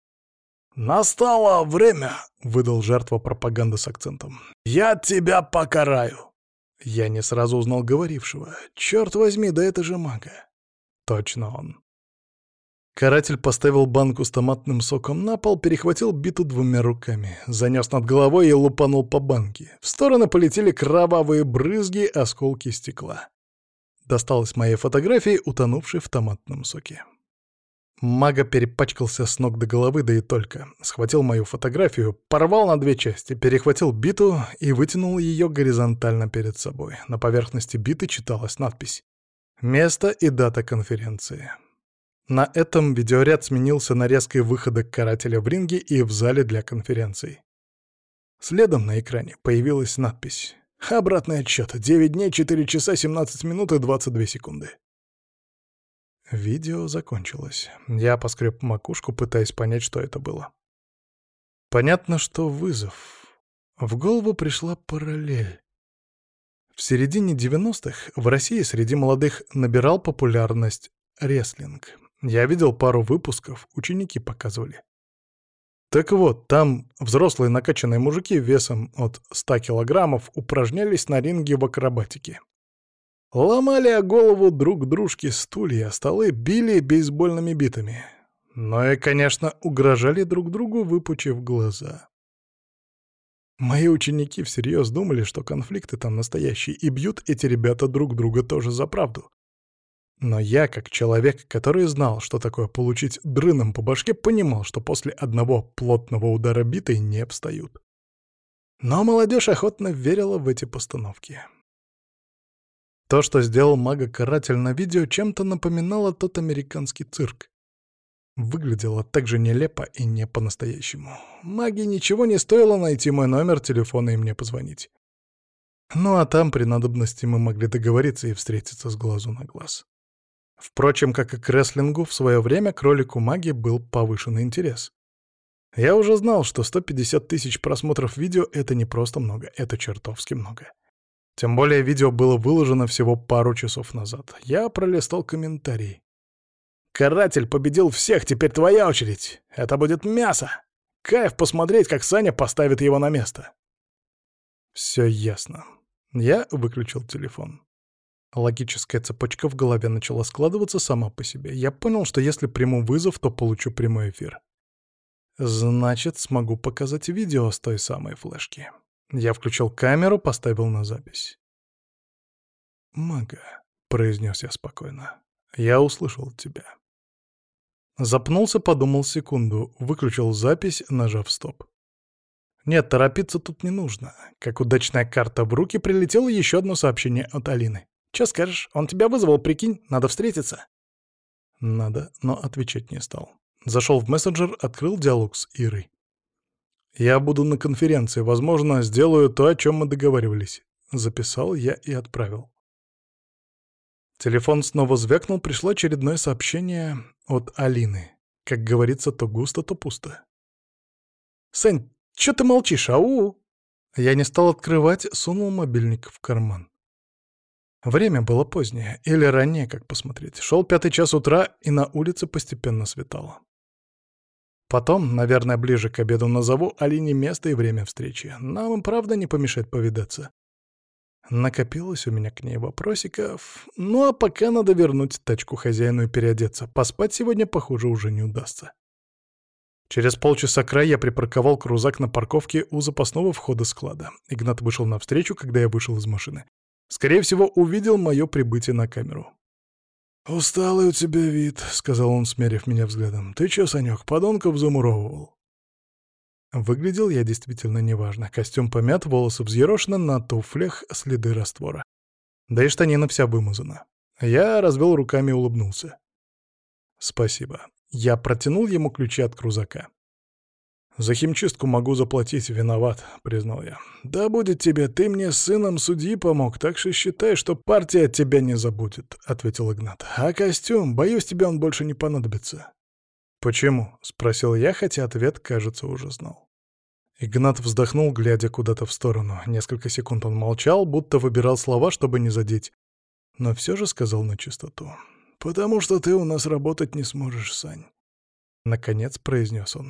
«Настало время!» — выдал жертва пропаганды с акцентом. «Я тебя покараю!» Я не сразу узнал говорившего. Черт возьми, да это же Мага. Точно он. Каратель поставил банку с томатным соком на пол, перехватил биту 2 руками, занес над головой и лупанул по банке. В стороны полетели кровавые брызги, осколки стекла. Досталось моей фотографии, утонувшей в томатном соке. Мага перепачкался с ног до головы, да и только. Схватил мою фотографию, порвал на 2 части, перехватил биту и вытянул ее горизонтально перед собой. На поверхности биты читалась надпись «Место и дата конференции». На этом видеоряд сменился нарезкой выхода карателя в ринге и в зале для конференций. Следом на экране появилась надпись «Обратный отсчет. 9 дней, 4 часа, 17 минут и 22 секунды». Видео закончилось. Я поскреб макушку, пытаясь понять, что это было. Понятно, что вызов. В голову пришла параллель. В середине 90-х в России среди молодых набирал популярность рестлинг. Я видел пару выпусков, ученики показывали. Так вот, там взрослые накачанные мужики весом от 100 килограммов упражнялись на ринге в акробатике. Ломали о голову друг дружке стулья, столы, били бейсбольными битами. но и, конечно, угрожали друг другу, выпучив глаза. Мои ученики всерьез думали, что конфликты там настоящие, и бьют эти ребята друг друга тоже за правду. Но я, как человек, который знал, что такое получить дрыном по башке, понимал, что после одного плотного удара битой не встают. Но молодежь охотно верила в эти постановки. То, что сделал мага-каратель на видео, чем-то напоминало тот американский цирк. Выглядело так же нелепо и не по-настоящему. Маге ничего не стоило найти мой номер телефона и мне позвонить. Ну а там при надобности мы могли договориться и встретиться с глазу на глаз. Впрочем, как и к рестлингу, в свое время к ролику маги был повышенный интерес. Я уже знал, что 150 тысяч просмотров видео — это не просто много, это чертовски много. Тем более видео было выложено всего пару часов назад. Я пролистал комментарии. «Каратель победил всех, теперь твоя очередь. Это будет мясо. Кайф посмотреть, как Саня поставит его на место». Все ясно. Я выключил телефон. Логическая цепочка в голове начала складываться сама по себе. Я понял, что если приму вызов, то получу прямой эфир. Значит, смогу показать видео с той самой флешки. Я включил камеру, поставил на запись. «Мага», — произнес я спокойно, — «я услышал тебя». Запнулся, подумал секунду, выключил запись, нажав стоп. Нет, торопиться тут не нужно. Как удачная карта в руки, прилетело еще одно сообщение от Алины. «Чё скажешь? Он тебя вызвал, прикинь, надо встретиться». Надо, но отвечать не стал. Зашел в мессенджер, открыл диалог с Ирой. «Я буду на конференции, возможно, сделаю то, о чем мы договаривались». Записал я и отправил. Телефон снова звякнул, пришло очередное сообщение от Алины. Как говорится, то густо, то пусто. «Сань, чё ты молчишь, ау?» Я не стал открывать, сунул мобильник в карман. Время было позднее, или раннее, как посмотреть. Шел 5 час утра, и на улице постепенно светало. Потом, наверное, ближе к обеду назову Алине место и время встречи. Нам и правда не помешает повидаться. Накопилось у меня к ней вопросиков. Ну а пока надо вернуть тачку хозяину и переодеться. Поспать сегодня, похоже, уже не удастся. Через полчаса край я припарковал крузак на парковке у запасного входа склада. Игнат вышел навстречу, когда я вышел из машины. Скорее всего, увидел мое прибытие на камеру. «Усталый у тебя вид», — сказал он, смерив меня взглядом. «Ты чё, Санёк, подонков замуровывал?» Выглядел я действительно неважно. Костюм помят, волосы взъерошены, на туфлях следы раствора. Да и штанина вся вымазана. Я развел руками и улыбнулся. «Спасибо». Я протянул ему ключи от крузака. «За химчистку могу заплатить, виноват», — признал я. «Да будет тебе, ты мне с сыном судьи помог, так что считай, что партия от тебя не забудет», — ответил Игнат. «А костюм, боюсь, тебе он больше не понадобится». «Почему?» — спросил я, хотя ответ, кажется, уже знал. Игнат вздохнул, глядя куда-то в сторону. Несколько секунд он молчал, будто выбирал слова, чтобы не задеть. Но все же сказал начистоту. «Потому что ты у нас работать не сможешь, Сань», — наконец произнес он.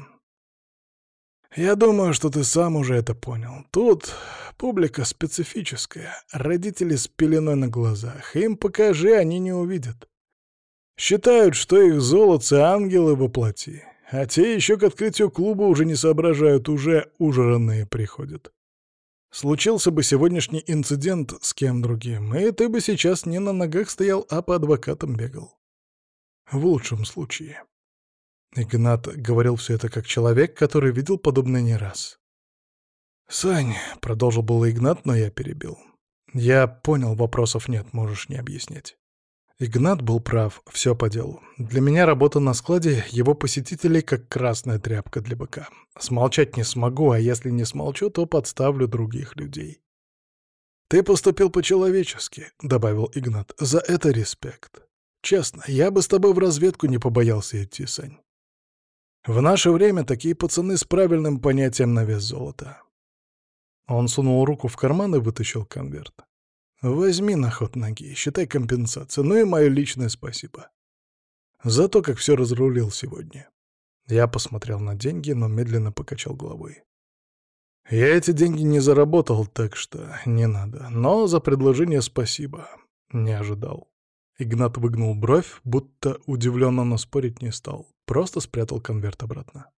«Я думаю, что ты сам уже это понял. Тут публика специфическая, родители с пеленой на глазах. Им покажи, они не увидят. Считают, что их золотцы — ангелы во плоти. А те еще к открытию клуба уже не соображают, уже ужранные приходят. Случился бы сегодняшний инцидент с кем другим, и ты бы сейчас не на ногах стоял, а по адвокатам бегал. В лучшем случае». Игнат говорил все это как человек, который видел подобное не раз. «Сань», — продолжил было Игнат, но я перебил. «Я понял, вопросов нет, можешь не объяснять». Игнат был прав, все по делу. Для меня работа на складе его посетителей как красная тряпка для быка. Смолчать не смогу, а если не смолчу, то подставлю других людей. «Ты поступил по-человечески», — добавил Игнат. «За это респект. Честно, я бы с тобой в разведку не побоялся идти, Сань. В наше время такие пацаны с правильным понятием на вес золота». Он сунул руку в карман и вытащил конверт. «Возьми на ход ноги, считай компенсацию, ну и мое личное спасибо. За то, как все разрулил сегодня». Я посмотрел на деньги, но медленно покачал головой. «Я эти деньги не заработал, так что не надо. Но за предложение спасибо. Не ожидал». Игнат выгнул бровь, будто удивленно, но спорить не стал. просто спрятал конверт обратно.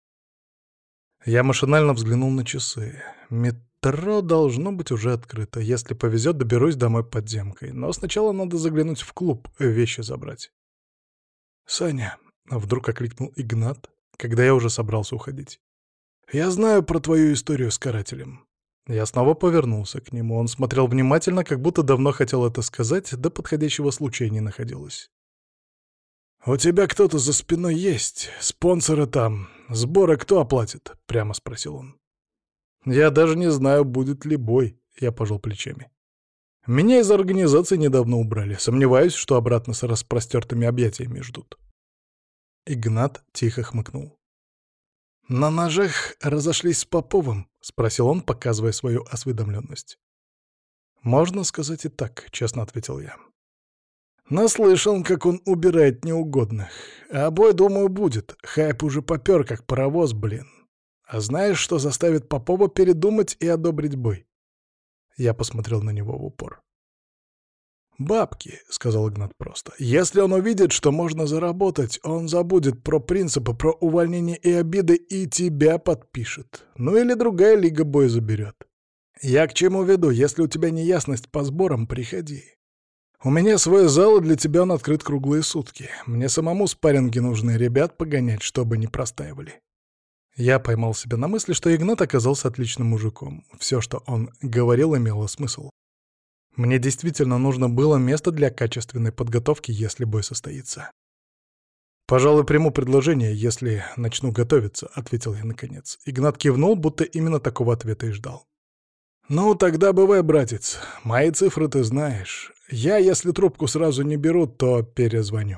Я машинально взглянул на часы. Метро должно быть уже открыто. Если повезет, доберусь домой подземкой. Но сначала надо заглянуть в клуб, вещи забрать. «Саня», — вдруг окликнул Игнат, когда я уже собрался уходить. «Я знаю про твою историю с карателем». Я снова повернулся к нему. Он смотрел внимательно, как будто давно хотел это сказать, да подходящего случая не находилось. «У тебя кто-то за спиной есть? Спонсоры там? Сборы кто оплатит?» — прямо спросил он. «Я даже не знаю, будет ли бой», — я пожал плечами. «Меня из организации недавно убрали. Сомневаюсь, что обратно с распростертыми объятиями ждут». Игнат тихо хмыкнул. «На ножах разошлись с Поповым?» — спросил он, показывая свою осведомленность. «Можно сказать и так», — честно ответил я. «Наслышан, как он убирает неугодных. А бой, думаю, будет. Хайп уже попер, как паровоз, блин. А знаешь, что заставит Попова передумать и одобрить бой?» Я посмотрел на него в упор. «Бабки», — сказал Игнат просто. «Если он увидит, что можно заработать, он забудет про принципы, про увольнение и обиды и тебя подпишет. Ну или другая лига бой заберет. Я к чему веду? Если у тебя неясность по сборам, приходи. У меня свой зал, и для тебя он открыт круглые сутки. Мне самому спарринги нужны, ребят погонять, чтобы не простаивали». Я поймал себя на мысли, что Игнат оказался отличным мужиком. Все, что он говорил, имело смысл. Мне действительно нужно было место для качественной подготовки, если бой состоится. «Пожалуй, приму предложение, если начну готовиться», — ответил я наконец. Игнат кивнул, будто именно такого ответа и ждал. «Ну, тогда бывай, братец. Мои цифры ты знаешь. Я, если трубку сразу не беру, то перезвоню».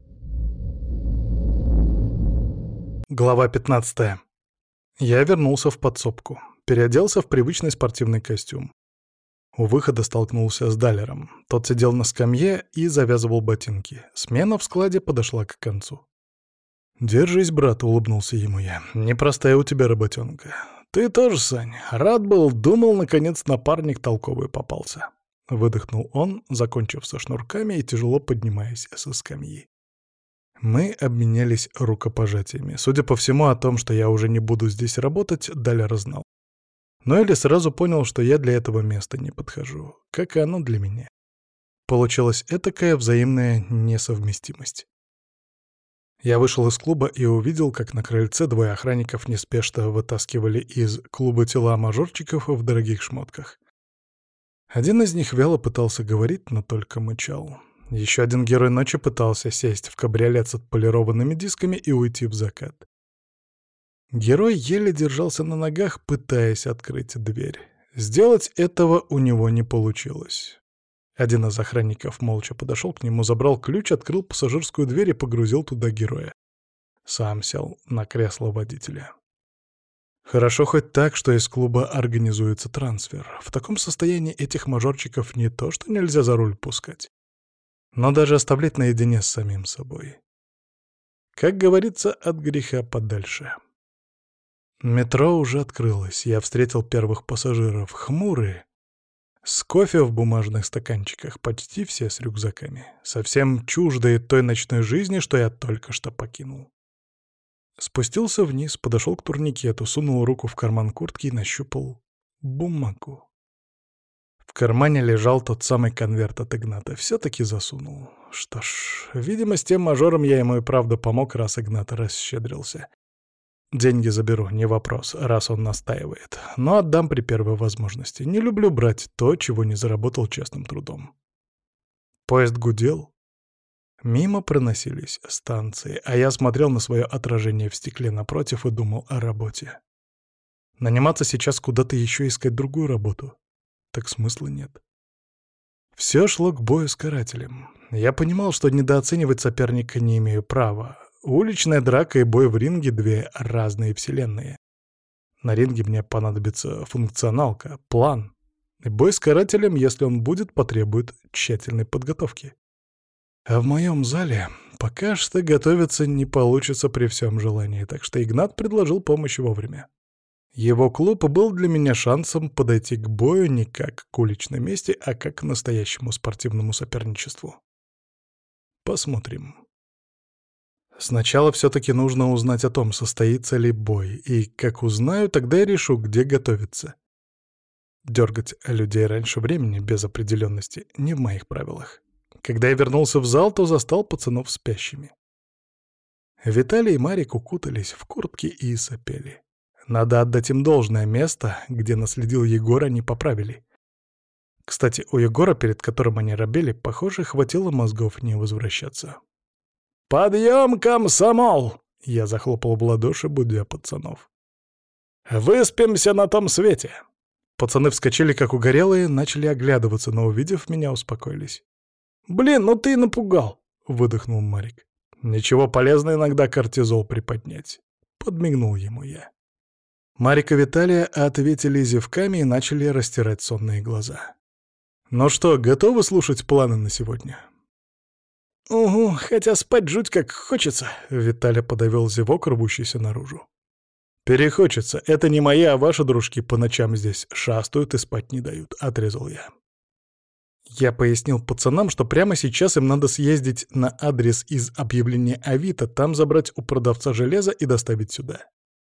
Глава 15. Я вернулся в подсобку. Переоделся в привычный спортивный костюм. У выхода столкнулся с Далером. Тот сидел на скамье и завязывал ботинки. Смена в складе подошла к концу. «Держись, брат», — улыбнулся ему я. «Непростая у тебя работенка». «Ты тоже, Сань. Рад был, думал, наконец напарник толковый попался». Выдохнул он, закончив со шнурками и тяжело поднимаясь со скамьи. Мы обменялись рукопожатиями. Судя по всему, о том, что я уже не буду здесь работать, Далер знал. Но Элли сразу понял, что я для этого места не подхожу, как и оно для меня. Получилась этакая взаимная несовместимость. Я вышел из клуба и увидел, как на крыльце двое охранников неспешно вытаскивали из клуба тела мажорчиков в дорогих шмотках. Один из них вяло пытался говорить, но только мычал. Еще один герой ночи пытался сесть в кабриолет с отполированными дисками и уйти в закат. Герой еле держался на ногах, пытаясь открыть дверь. Сделать этого у него не получилось. Один из охранников молча подошел к нему, забрал ключ, открыл пассажирскую дверь и погрузил туда героя. Сам сел на кресло водителя. Хорошо хоть так, что из клуба организуется трансфер. В таком состоянии этих мажорчиков не то, что нельзя за руль пускать, но даже оставлять наедине с самим собой. Как говорится, от греха подальше. Метро уже открылось. Я встретил первых пассажиров, хмурые, с кофе в бумажных стаканчиках, почти все с рюкзаками, совсем чуждые той ночной жизни, что я только что покинул. Спустился вниз, подошел к турникету, сунул руку в карман куртки и нащупал бумагу. В кармане лежал тот самый конверт от Игната. Все-таки засунул. Что ж, видимо, с тем мажором я ему и правда помог, раз Игнат расщедрился. Деньги заберу, не вопрос, раз он настаивает. Но отдам при первой возможности. Не люблю брать то, чего не заработал честным трудом. Поезд гудел. Мимо проносились станции, а я смотрел на свое отражение в стекле напротив и думал о работе. Наниматься сейчас куда-то еще искать другую работу? Так смысла нет. Все шло к бою с карателем. Я понимал, что недооценивать соперника не имею права. Уличная драка и бой в ринге — две разные вселенные. На ринге мне понадобится функционалка, план. И бой с карателем, если он будет, потребует тщательной подготовки. А в моем зале пока что готовиться не получится при всем желании, так что Игнат предложил помощь вовремя. Его клуб был для меня шансом подойти к бою не как к уличной мести, а как к настоящему спортивному соперничеству. Посмотрим. Сначала все-таки нужно узнать о том, состоится ли бой, и как узнаю, тогда я решу, где готовиться. Дергать людей раньше времени без определенности не в моих правилах. Когда я вернулся в зал, то застал пацанов спящими. Виталий и Марик укутались в куртки и сопели. Надо отдать им должное место, где наследил Егор, они поправили. Кстати, у Егора, перед которым они робели, похоже, хватило мозгов не возвращаться. «Подъем, комсомол!» — я захлопал в ладоши, будя пацанов. «Выспимся на том свете!» Пацаны вскочили, как угорелые, начали оглядываться, но, увидев меня, успокоились. «Блин, ну ты напугал!» — выдохнул Марик. «Ничего, полезно иногда кортизол приподнять», — подмигнул ему я. Марик и Виталия ответили зевками и начали растирать сонные глаза. «Ну что, готовы слушать планы на сегодня?» «Угу, хотя спать жуть как хочется», — Виталя подавил зевок, рвущийся наружу. «Перехочется. Это не мои, а ваши дружки по ночам здесь шастают и спать не дают», — отрезал я. Я пояснил пацанам, что прямо сейчас им надо съездить на адрес из объявления Авито, там забрать у продавца железа и доставить сюда.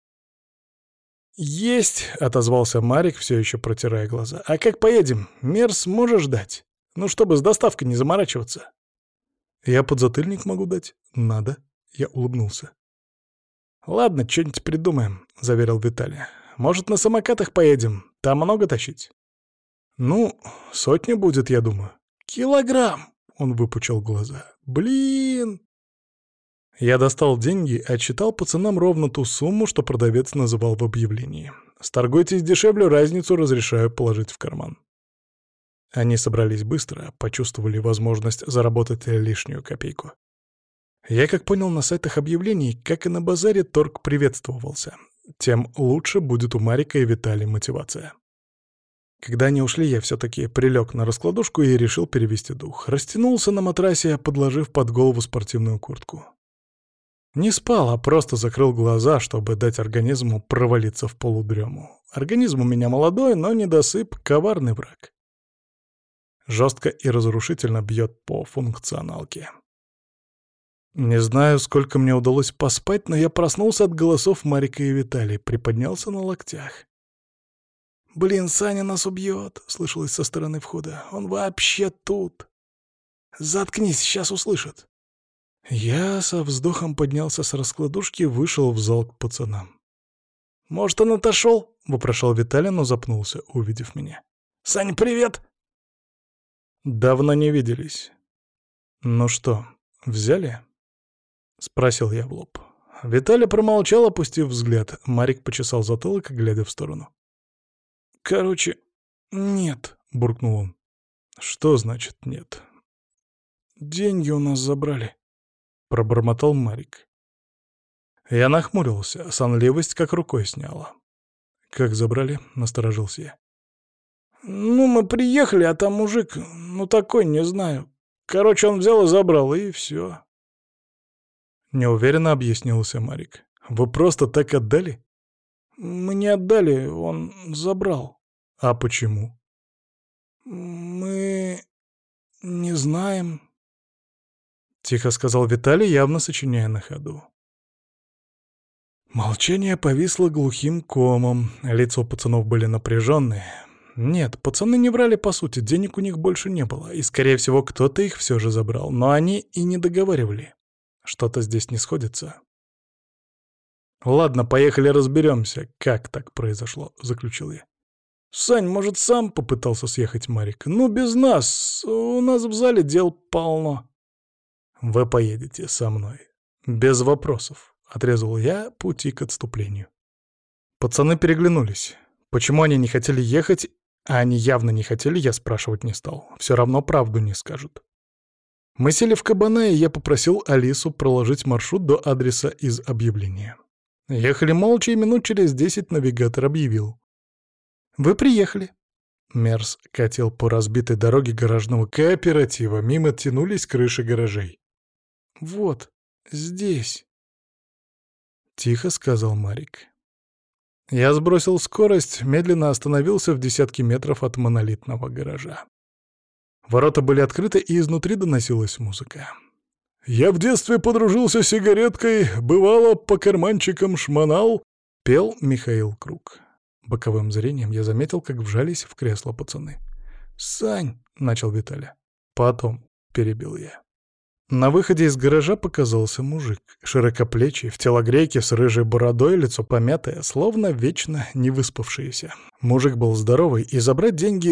«Есть!» — отозвался Марик, все еще протирая глаза. «А как поедем? Мерс можешь дать? Ну, чтобы с доставкой не заморачиваться». «Я подзатыльник могу дать?» «Надо». Я улыбнулся. «Ладно, что-нибудь придумаем», — заверил Виталий. «Может, на самокатах поедем? Там много тащить?» «Ну, 100 будет, я думаю». «Килограмм!» — он выпучил глаза. «Блин!» Я достал деньги, отсчитал пацанам ровно ту сумму, что продавец называл в объявлении. «Сторгуйтесь дешевле, разницу разрешаю положить в карман». Они собрались быстро, почувствовали возможность заработать лишнюю копейку. Я, как понял, на сайтах объявлений, как и на базаре, торг приветствовался. Тем лучше будет у Марика и Виталия мотивация. Когда они ушли, я все-таки прилег на раскладушку и решил перевести дух. Растянулся на матрасе, подложив под голову спортивную куртку. Не спал, а просто закрыл глаза, чтобы дать организму провалиться в полудрему. Организм у меня молодой, но недосып — коварный враг. Жестко и разрушительно бьет по функционалке. Не знаю, сколько мне удалось поспать, но я проснулся от голосов Марика и Виталия, приподнялся на локтях. «Блин, Саня нас убьет», — слышалось со стороны входа. «Он вообще тут». «Заткнись, сейчас услышат». Я со вздохом поднялся с раскладушки и вышел в зал к пацанам. «Может, он отошел?» — вопрошал Виталий, но запнулся, увидев меня. «Сань, привет!» «Давно не виделись». «Ну что, взяли?» — спросил я в лоб. Виталий промолчал, опустив взгляд. Марик почесал затылок, глядя в сторону. «Короче, нет», — буркнул он. «Что значит нет?» «Деньги у нас забрали», — пробормотал Марик. Я нахмурился, сонливость как рукой сняла. «Как забрали?» — насторожился я. «Ну, мы приехали, а там мужик, ну такой, не знаю. Короче, он взял и забрал, и все». Неуверенно объяснился Марик. «Вы просто так отдали?» «Мы не отдали, он забрал». «А почему?» «Мы не знаем», — тихо сказал Виталий, явно сочиняя на ходу. Молчание повисло глухим комом, лица у пацанов были напряженные. Нет, пацаны не врали по сути, денег у них больше не было, и, скорее всего, кто-то их все же забрал, но они и не договаривали. Что-то здесь не сходится. «Ладно, поехали разберемся, как так произошло», — заключил я. «Сань, может, сам?» — попытался съехать Марик. «Ну, без нас. У нас в зале дел полно». «Вы поедете со мной. Без вопросов», — отрезал я пути к отступлению. Пацаны переглянулись. Почему они не хотели ехать, а они явно не хотели, я спрашивать не стал. Все равно правду не скажут. Мы сели в кабана, и я попросил Алису проложить маршрут до адреса из объявления. Ехали молча, и минут через 10 навигатор объявил: «Вы приехали». Мерс катил по разбитой дороге гаражного кооператива, мимо тянулись крыши гаражей. «Вот, здесь», — тихо сказал Марик. Я сбросил скорость, медленно остановился в десятке метров от монолитного гаража. Ворота были открыты, и изнутри доносилась музыка. «Я в детстве подружился с сигареткой, бывало, по карманчикам шмонал», — пел Михаил Круг. Боковым зрением я заметил, как вжались в кресло пацаны. «Сань», — начал Виталя. «Потом», — перебил я. На выходе из гаража показался мужик, широкоплечий, в телогрейке с рыжей бородой, лицо помятое, словно вечно не выспавшееся. Мужик был здоровый, и забрать деньги